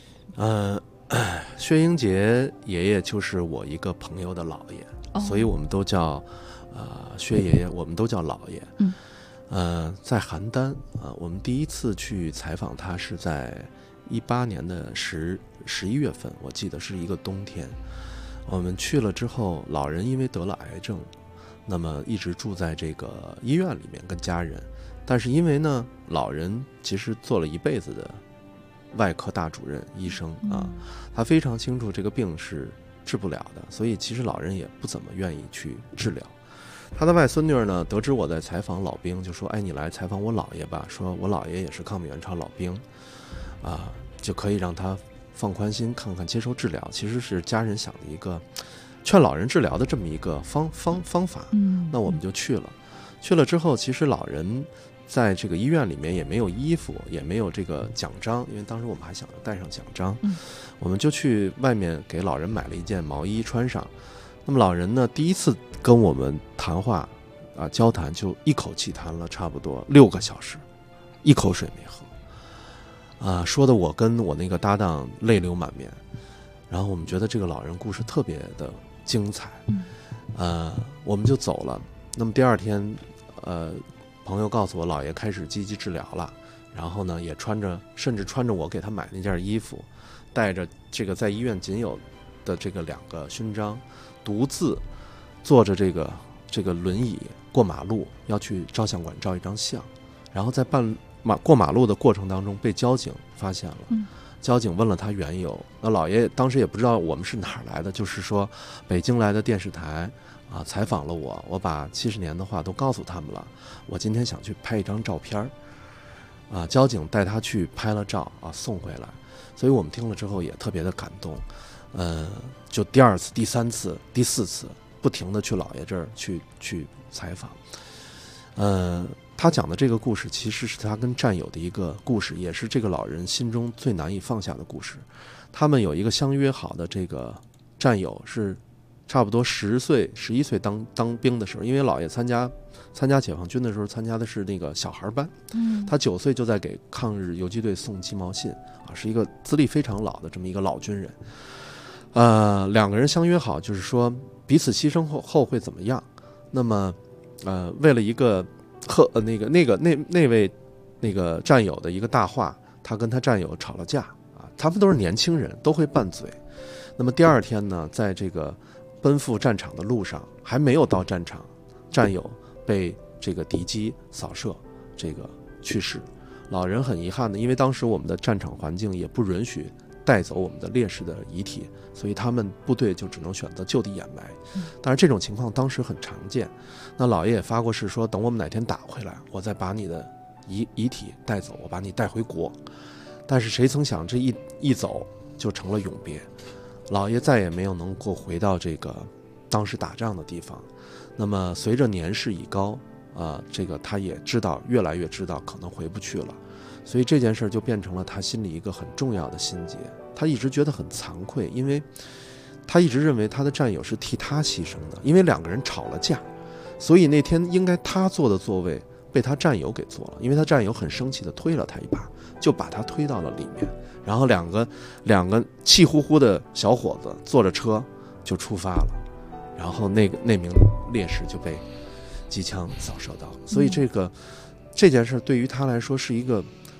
薛英杰爷爷就是我一个朋友的姥爷，所以我们都叫薛爷爷，我们都叫姥爷。在邯郸我们第一次去采访他是在18年的11月份，我记得是一个冬天。我们去了之后，老人因为得了癌症，那么一直住在这个医院里面跟家人。但是因为呢，老人其实做了一辈子的外科大主任医生他非常清楚这个病是治不了的，所以其实老人也不怎么愿意去治疗。他的外孙女呢，得知我在采访老兵，就说：“哎，你来采访我姥爷吧，说我姥爷也是抗美援朝老兵，就可以让他放宽心，看看接受治疗。”其实是家人想的一个劝老人治疗的这么一个方法。那我们就去了。去了之后，其实老人在这个医院里面也没有衣服，也没有这个奖章，因为当时我们还想着带上奖章。我们就去外面给老人买了一件毛衣穿上。那么老人呢，第一次跟我们谈话交谈，就一口气谈了差不多6个小时，一口水没喝说的我跟我那个搭档泪流满面。然后我们觉得这个老人故事特别的精彩。我们就走了。那么第二天朋友告诉我姥爷开始积极治疗了，然后呢也甚至穿着我给他买那件衣服，带着这个在医院仅有的这个2个勋章，独自坐着这个轮椅过马路，要去照相馆照一张相。然后在过马路的过程当中被交警发现了。交警问了他缘由，那老爷当时也不知道我们是哪儿来的，就是说北京来的电视台采访了我把70年的话都告诉他们了，我今天想去拍一张照片交警带他去拍了照送回来。所以我们听了之后也特别的感动。就第2次、第3次、第4次不停的去姥爷这儿去采访。他讲的这个故事其实是他跟战友的一个故事，也是这个老人心中最难以放下的故事。他们有一个相约好的这个战友是差不多10岁、11岁当兵的时候，因为姥爷参加解放军的时候参加的是那个小孩班。他9岁就在给抗日游击队送鸡毛信是一个资历非常老的这么一个老军人。2个人相约好，就是说彼此牺牲后会怎么样。那么为了一个那位那个战友的一个大话，他跟他战友吵了架他们都是年轻人，都会拌嘴。那么第2天呢，在这个奔赴战场的路上，还没有到战场，战友被这个敌机扫射，这个去世。老人很遗憾的，因为当时我们的战场环境也不允许带走我们的烈士的遗体，所以他们部队就只能选择就地掩埋。但是这种情况当时很常见。那老爷也发过誓说，等我们哪天打回来，我再把你的遗体带走，我把你带回国。但是谁曾想这一走就成了永别，老爷再也没有能够回到这个当时打仗的地方。那么随着年事已高这个他也越来越知道可能回不去了，所以这件事就变成了他心里一个很重要的心结。他一直觉得很惭愧，因为他一直认为他的战友是替他牺牲的，因为2个人吵了架，所以那天应该他坐的座位被他战友给坐了，因为他战友很生气的推了他一把，就把他推到了里面。然后两个气呼呼的小伙子坐着车就出发了，然后那名烈士就被机枪扫射到了。所以这件事对于他来说是一个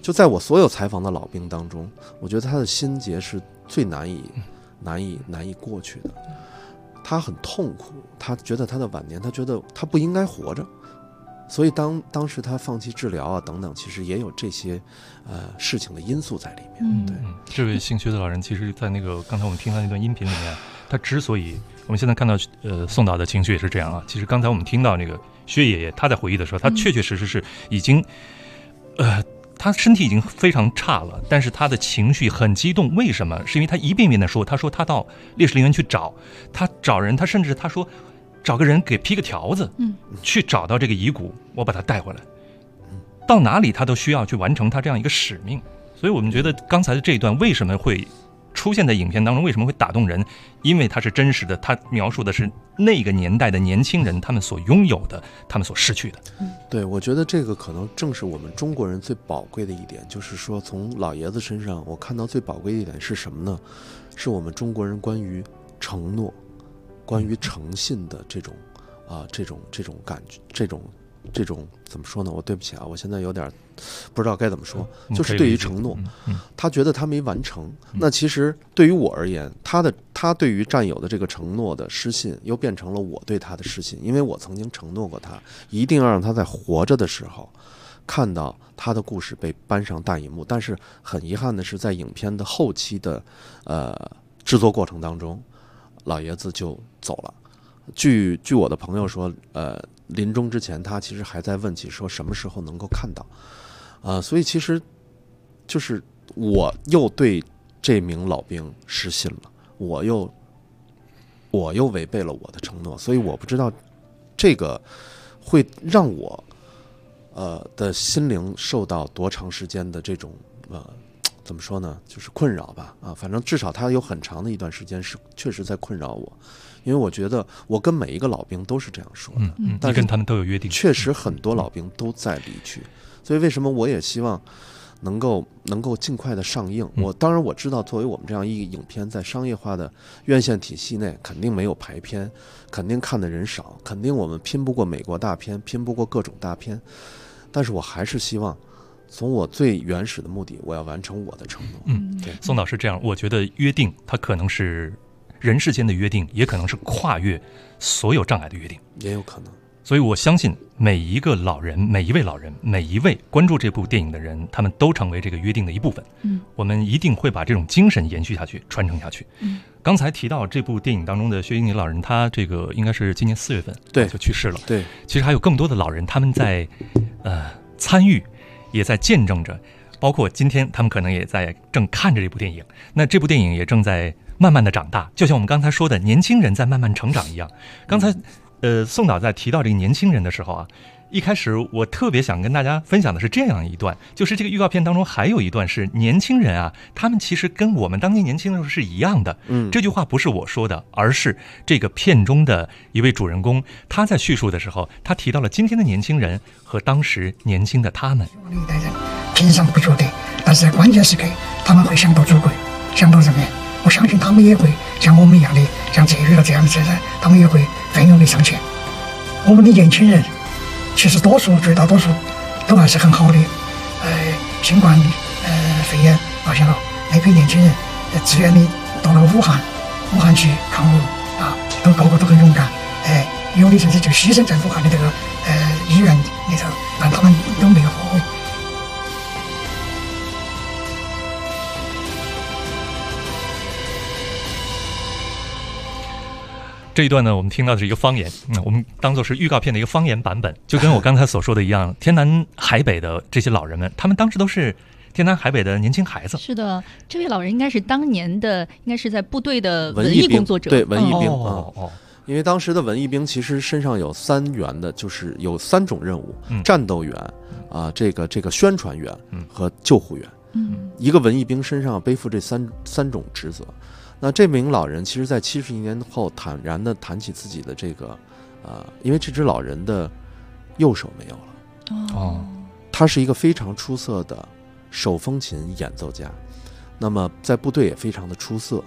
就在我所有采访的老兵当中，我觉得他的心结是最难以过去的。他很痛苦，他觉得他的晚年，他觉得他不应该活着，所以当时他放弃治疗啊等等，其实也有这些事情的因素在里面。对， 这位姓薛的老人，其实在那个刚才我们听到那段音频里面，他之所以我们现在看到宋导的情绪也是这样啊。其实刚才我们听到那个薛爷爷他在回忆的时候，他确确实实是已经他身体已经非常差了，但是他的情绪很激动。为什么？是因为他一遍遍的说，他说他到烈士陵园去找人，他甚至他说找个人给批个条子，去找到这个遗骨，我把他带回来。到哪里他都需要去完成他这样一个使命。所以我们觉得刚才的这一段为什么会出现在影片当中，为什么会打动人？因为它是真实的，它描述的是那个年代的年轻人他们所拥有的，他们所失去的。 对，我觉得这个可能正是我们中国人最宝贵的一点，就是说从老爷子身上我看到最宝贵的一点是什么呢？是我们中国人关于承诺、关于诚信的这种感觉，这种怎么说呢？我对不起啊，我现在有点不知道该怎么说，就是对于承诺，他觉得他没完成。那其实对于我而言，他对于战友的这个承诺的失信，又变成了我对他的失信，因为我曾经承诺过他，一定要让他在活着的时候看到他的故事被搬上大银幕。但是很遗憾的是，在影片的后期的制作过程当中，老爷子就走了。据我的朋友说，临终之前他其实还在问起说什么时候能够看到，所以其实就是我又对这名老兵失信了，我又违背了我的承诺，所以我不知道这个会让我的心灵受到多长时间的这种怎么说呢，就是困扰吧。反正至少他有很长的一段时间是确实在困扰我，因为我觉得我跟每一个老兵都是这样说的，但是跟他们都有约定， 确实很多老兵都在离去，所以为什么我也希望能够尽快的上映。当然我知道作为我们这样一个影片在商业化的院线体系内肯定没有排片，肯定看的人少，肯定我们拼不过美国大片，拼不过各种大片，但是我还是希望从我最原始的目的，我要完成我的承诺。 对，宋导是这样，我觉得约定它可能是人世间的约定，也可能是跨越所有障碍的约定， 也有可能。 所以我相信每一个老人，每一位老人，每一位关注这部电影的人，他们都成为这个约定的一部分。我们一定会把这种精神延续下去，传承下去。刚才提到这部电影当中的薛英杰老人，他这个应该是今年4月份就去世了。 对， 其实还有更多的老人，他们在参与，也在见证着，包括今天他们可能也在正看着这部电影。那这部电影也正在慢慢的长大，就像我们刚才说的，年轻人在慢慢成长一样。刚才宋导在提到这个年轻人的时候啊，一开始我特别想跟大家分享的是这样一段，就是这个预告片当中还有一段是年轻人啊，他们其实跟我们当年年轻的时候是一样的。这句话不是我说的，而是这个片中的一位主人公，他在叙述的时候，他提到了今天的年轻人和当时年轻的他们。 一代人平常不觉得，但是在关键时刻他们会想到祖国，想到人民。我相信他们也会像我们一样的，像这遇到这样的责任，他们也会奋勇的向前。我们的年轻人其实绝大多数都还是很好的。新冠肺炎发现了那批年轻人自愿的到了武汉去抗疫都个个都很勇敢。有的甚至就牺牲在武汉的这个医院里头，但他们都没有后悔。 这一段呢，我们听到的是一个方言，我们当作是预告片的一个方言版本，就跟我刚才所说的一样，天南海北的这些老人们，他们当时都是天南海北的年轻孩子。 是的，这位老人应该是当年的，应该是在部队的文艺工作者， 对，文艺兵因为当时的文艺兵其实身上有3员的，就是有3种任务：战斗员这个宣传员和救护员。一个文艺兵身上背负这三种职责。那这名老人其实在71年后坦然地谈起自己的这个因为这只老人的右手没有了他是一个非常出色的手风琴演奏家，那么在部队也非常的出色。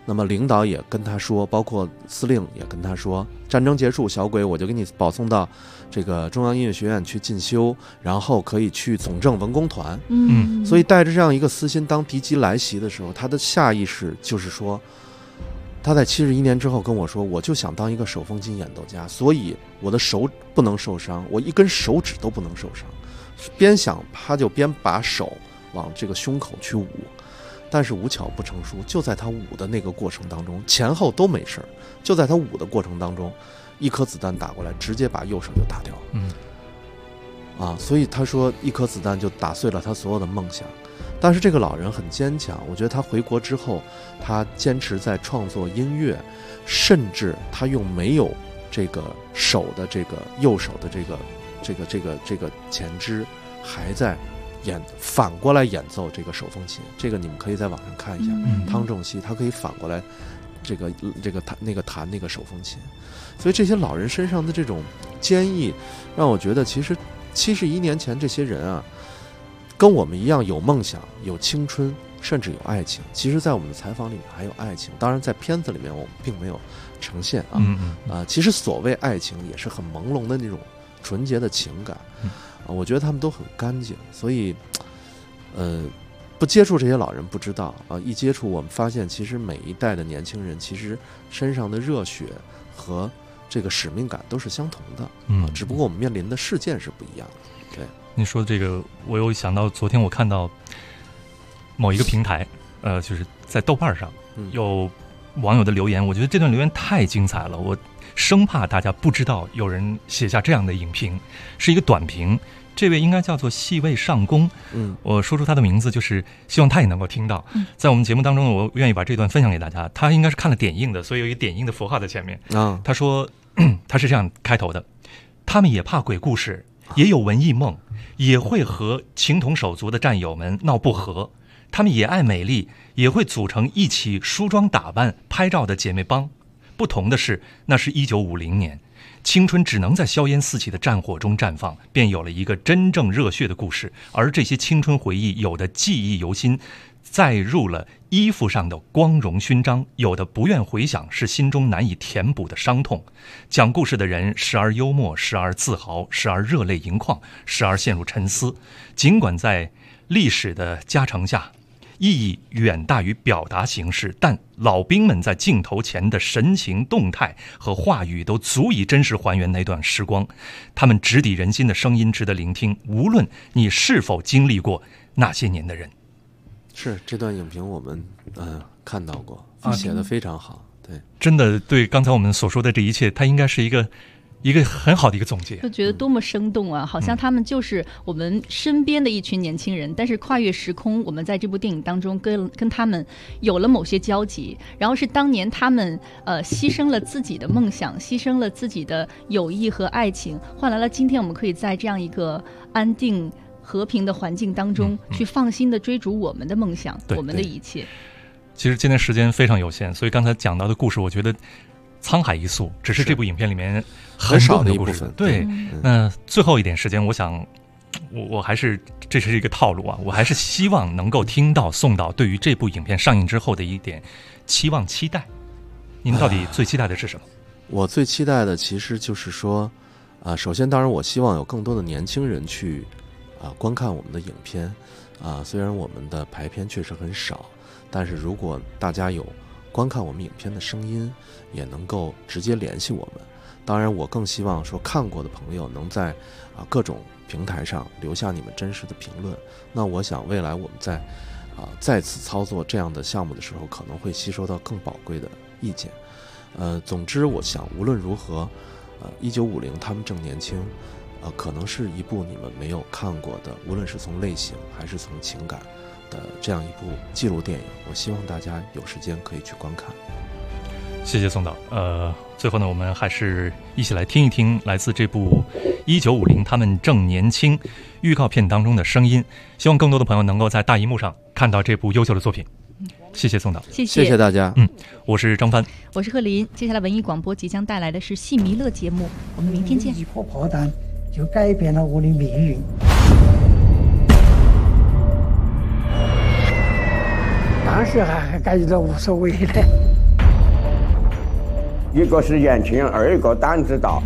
那么领导也跟他说，包括司令也跟他说，战争结束，小鬼我就给你保送到这个中央音乐学院去进修，然后可以去总政文工团。所以带着这样一个私心，当敌机来袭的时候，他的下意识就是说，他在71年之后跟我说，我就想当一个手风琴演奏家，所以我的手不能受伤，我一根手指都不能受伤。边想他就边把手往这个胸口去捂，但是无巧不成书，就在他捂的那个过程当中，前后都没事儿，就在他捂的过程当中，一颗子弹打过来，直接把右手就打掉了。所以他说一颗子弹就打碎了他所有的梦想。但是这个老人很坚强，我觉得他回国之后，他坚持在创作音乐，甚至他用没有这个手的这个右手的这个前肢，还在反过来演奏这个手风琴。这个你们可以在网上看一下，汤仲熙他可以反过来弹那个手风琴。所以这些老人身上的这种坚毅，让我觉得其实71年前这些人啊，跟我们一样有梦想、有青春，甚至有爱情。其实在我们的采访里面还有爱情，当然在片子里面我们并没有呈现其实所谓爱情也是很朦胧的那种纯洁的情感我觉得他们都很干净。所以不接触这些老人不知道一接触我们发现，其实每一代的年轻人其实身上的热血和这个使命感都是相同的只不过我们面临的事件是不一样的。对， 你说这个我有想到，昨天我看到某一个平台就是在豆瓣上有网友的留言，我觉得这段留言太精彩了，我生怕大家不知道有人写下这样的影评，是一个短评。这位应该叫做细味上宫，我说出他的名字，就是希望他也能够听到。在我们节目当中，我愿意把这段分享给大家。他应该是看了点映的，所以有一个点映的符号在前面。他说他是这样开头的：他们也怕鬼故事，也有文艺梦，也会和情同手足的战友们闹不和。他们也爱美丽，也会组成一起梳妆打扮、拍照的姐妹帮。不同的是，那是1950年。青春只能在硝烟四起的战火中绽放，便有了一个真正热血的故事。而这些青春回忆，有的记忆犹新，载入了衣服上的光荣勋章；有的不愿回想，是心中难以填补的伤痛。讲故事的人时而幽默，时而自豪，时而热泪盈眶，时而陷入沉思。尽管在历史的加成下，意义远大于表达形式，但老兵们在镜头前的神情动态和话语都足以真实还原那段时光。他们直抵人心的声音值得聆听，无论你是否经历过那些年的人。 是这段影评我们看到过，写得非常好。对， 真的对刚才我们所说的这一切，它应该是一个很好的一个总结， 就觉得多么生动啊！好像他们就是我们身边的一群年轻人，但是跨越时空，我们在这部电影当中跟他们有了某些交集，然后是当年他们牺牲了自己的梦想，牺牲了自己的友谊和爱情，换来了今天我们可以在这样一个安定和平的环境当中去放心的追逐我们的梦想，我们的一切。 其实今天时间非常有限，所以刚才讲到的故事，我觉得沧海一粟只是这部影片里面很少的一部分。对，那最后一点时间，我想我还是这是一个套路啊，我还是希望能够听到宋导对于这部影片上映之后的一点期待。您到底最期待的是什么？ 我最期待的其实就是说首先当然我希望有更多的年轻人去观看我们的影片虽然我们的排片确实很少，但是如果大家有观看我们影片的声音，也能够直接联系我们。当然我更希望说看过的朋友能在各种平台上留下你们真实的评论。那我想未来我们在再次操作这样的项目的时候，可能会吸收到更宝贵的意见。总之我想无论如何1950他们正年轻可能是一部你们没有看过的，无论是从类型还是从情感的这样一部纪录电影，我希望大家有时间可以去观看。 谢谢宋导。最后呢，我们还是一起来听一听来自这部1950他们正年轻预告片当中的声音，希望更多的朋友能够在大荧幕上看到这部优秀的作品。谢谢宋导， 谢谢大家。 我是张帆， 我是贺林。接下来文艺广播即将带来的是戏迷乐节目，我们明天见。 一颗炮弹就改变了我的命运。 当当时还感觉到无所谓的。 一个是年轻，二一个胆子大。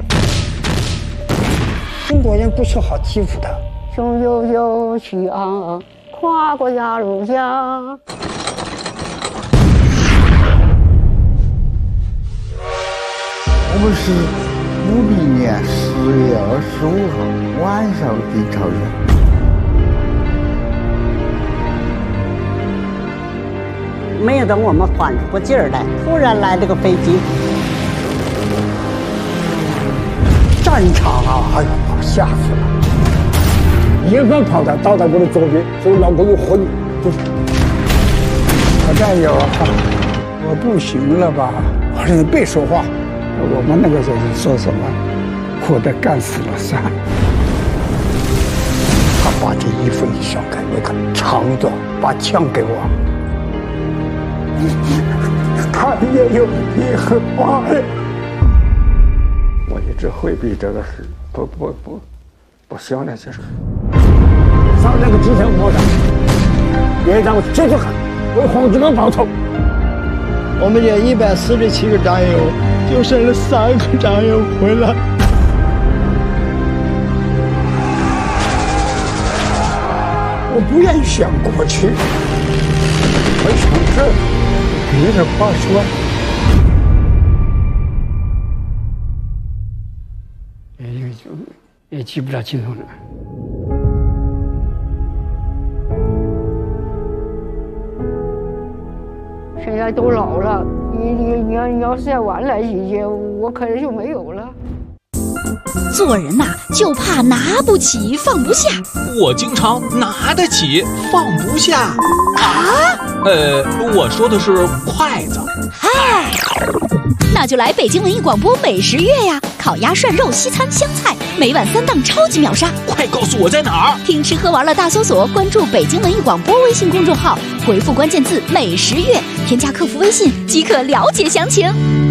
中国人不是好欺负的。 雄赳赳气昂昂，跨过鸭绿江。 我们是50年10月25号晚上进朝鲜。 没有等我们缓过劲儿来，突然来了个飞机。 战场啊，哎呀，吓死了！一个炮弹倒在我的左边，就脑壳就昏，就是我战友啊，我不行了吧？我说你别说话。我们那个时候说什么？活得干死了算。他把这衣服一甩开，那个长的，把枪给我。他也有一盒花。我一直回避这个事，不想那些事。上这个基层模上，连长接着喊，为黄志刚报仇。 我们这147个战友，就剩了3个战友回来。 我不愿意想过去，我想这别的话说，也记不了清楚了。 现在都老了，你要是再晚来一些，我可能就没有了。 做人呐，就怕拿不起放不下。 我经常拿得起放不下啊。 我说的是筷子。 嗨，那就来北京文艺广播美食月呀！烤鸭、涮肉、西餐、湘菜，每晚3档超级秒杀。 快告诉我在哪儿！ 听吃喝玩乐大搜索，关注北京文艺广播微信公众号，回复关键字“美食月”，添加客服微信即可了解详情。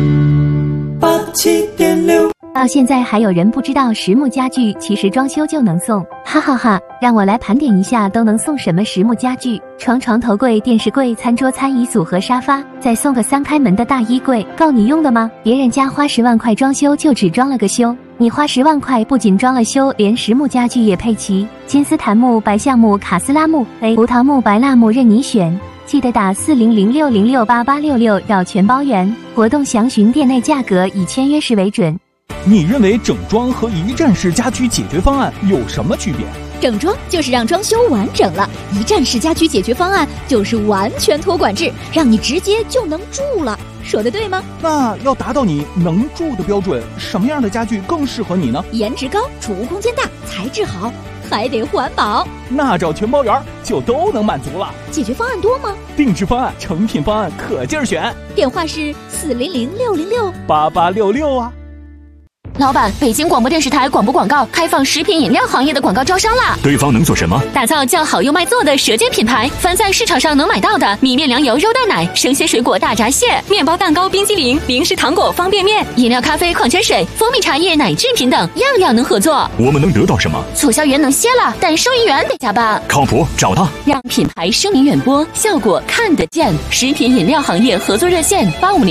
87.6。到现在还有人不知道实木家具其实装修就能送，哈哈哈！让我来盘点一下都能送什么实木家具：床、头柜、电视柜、餐桌、餐椅组和沙发，再送个3开门的大衣柜，够你用的吗？别人家花10万块装修就只装了个修，你花10万块不仅装了修，连实木家具也配齐，金丝檀木、白橡木、卡斯拉木、葡萄木、白蜡木任你选。记得打4006068866绕全包圆，活动详询店内价格，以签约时为准。 你认为整装和一站式家居解决方案有什么区别？ 整装就是让装修完整了，一站式家居解决方案就是完全托管制，让你直接就能住了。说的对吗？ 那要达到你能住的标准，什么样的家具更适合你呢？ 颜值高，储物空间大，材质好，还得环保。 那找全包圆就都能满足了。 解决方案多吗？ 定制方案、成品方案可劲儿选。 电话是 400-606-8866啊。 老板，北京广播电视台广播广告开放食品饮料行业的广告招商啦！ 对方能做什么？ 打造叫好又卖座的舌尖品牌，凡在市场上能买到的米面粮油肉蛋奶、生鲜水果大闸蟹、面包蛋糕、冰激凌、零食糖果、方便面、饮料、咖啡、矿泉水、蜂蜜茶叶、奶制品等，样样能合作。 我们能得到什么？ 促销员能歇了，但收银员得加班。 靠谱，找他， 让品牌声名远播，效果看得见。食品饮料行业合作热线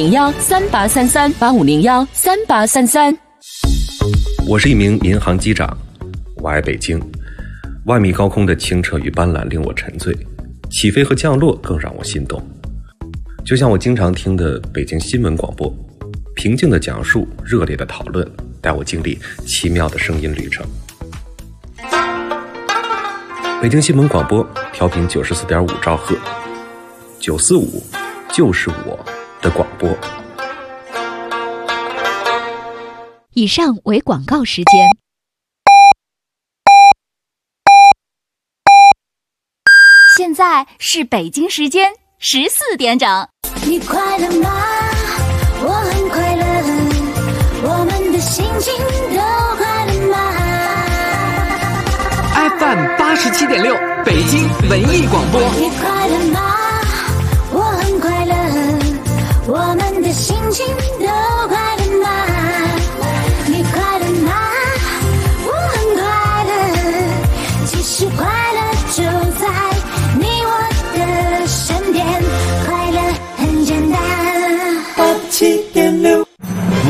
8501-3833，8501-3833。 我是一名民航机长，我爱北京。万米高空的清澈与斑斓令我沉醉，起飞和降落更让我心动。就像我经常听的北京新闻广播，平静的讲述，热烈的讨论，带我经历奇妙的声音旅程。北京新闻广播调频94.5兆赫，945就是我的广播。 以上为广告时间。现在是北京时间14点整。 你快乐吗？我很快乐，我们的心情都快乐吗 ？FM 87.6，北京文艺广播。 你快乐吗？我很快乐，我们的心情都快乐吗？你快乐吗？我很快乐，其实快乐就在你我的身边。快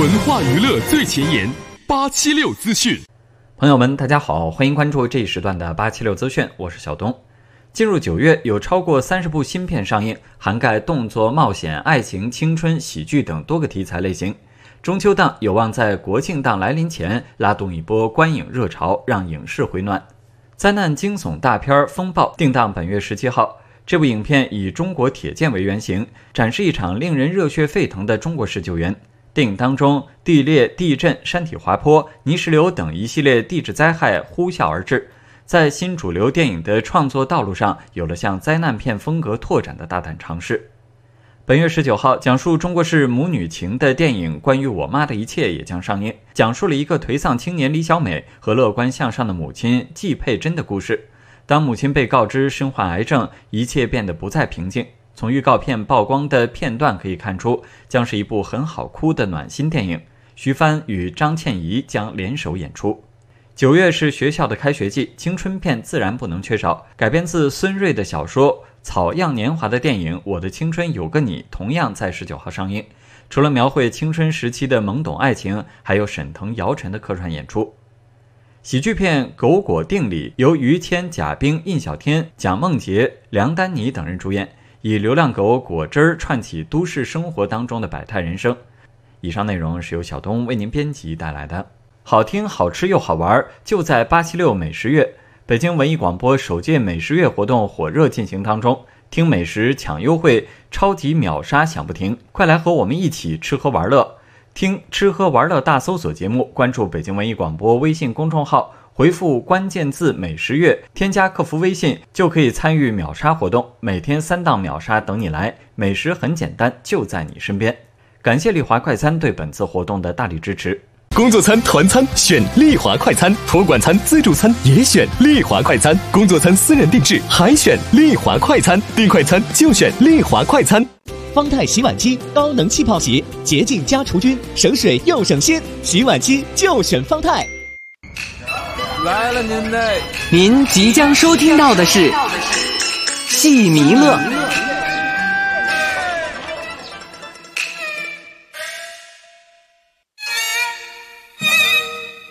文化娱乐最前沿，876资讯。 朋友们，大家好，欢迎关注这一时段的876资讯，我是小东。进入9月，有超过30部新片上映，涵盖动作、冒险、爱情、青春、喜剧等多个题材类型。中秋档有望在国庆档来临前拉动一波观影热潮，让影视回暖。灾难惊悚大片《风暴》定档本月17号。这部影片以中国铁剑为原型，展示一场令人热血沸腾的中国式救援。电影当中，地裂、地震、山体滑坡、泥石流等一系列地质灾害呼啸而至，在新主流电影的创作道路上有了向灾难片风格拓展的大胆尝试。本月19号，讲述中国式母女情的电影《关于我妈的一切》也将上映，讲述了一个颓丧青年李小美和乐观向上的母亲季佩珍的故事。当母亲被告知身患癌症，一切变得不再平静。从预告片曝光的片段可以看出，将是一部很好哭的暖心电影。徐帆与张倩怡将联手演出。9月是学校的开学季，青春片自然不能缺少。改编自孙瑞的小说《草样年华》的电影《我的青春有个你》同样在19号上映。除了描绘青春时期的懵懂爱情，还有沈腾、姚晨的客串演出。喜剧片《狗果定理》由于谦、贾冰、印小天、蒋梦婕、梁丹妮等人主演，以流浪狗果汁儿串起都市生活当中的百态人生。以上内容是由小东为您编辑带来的，好听、好吃又好玩，就在876美食月。北京文艺广播首届美食月活动火热进行当中，听美食抢优惠，超级秒杀享不停，快来和我们一起吃喝玩乐。听吃喝玩乐大搜索节目，关注北京文艺广播微信公众号，回复关键字美食月，添加客服微信就可以参与秒杀活动，每天3档秒杀等你来，美食很简单，就在你身边。感谢丽华快餐对本次活动的大力支持。 工作餐、团餐选丽华快餐，托管餐、自助餐也选丽华快餐，工作餐私人定制还选丽华快餐，订快餐就选丽华快餐。 方太洗碗机高能气泡洗，洁净加除菌，省水又省心，洗碗机就选方太。 来了您嘞！ 您即将收听到的是戏迷乐。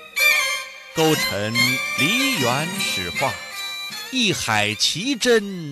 勾陈梨园史话，一海奇珍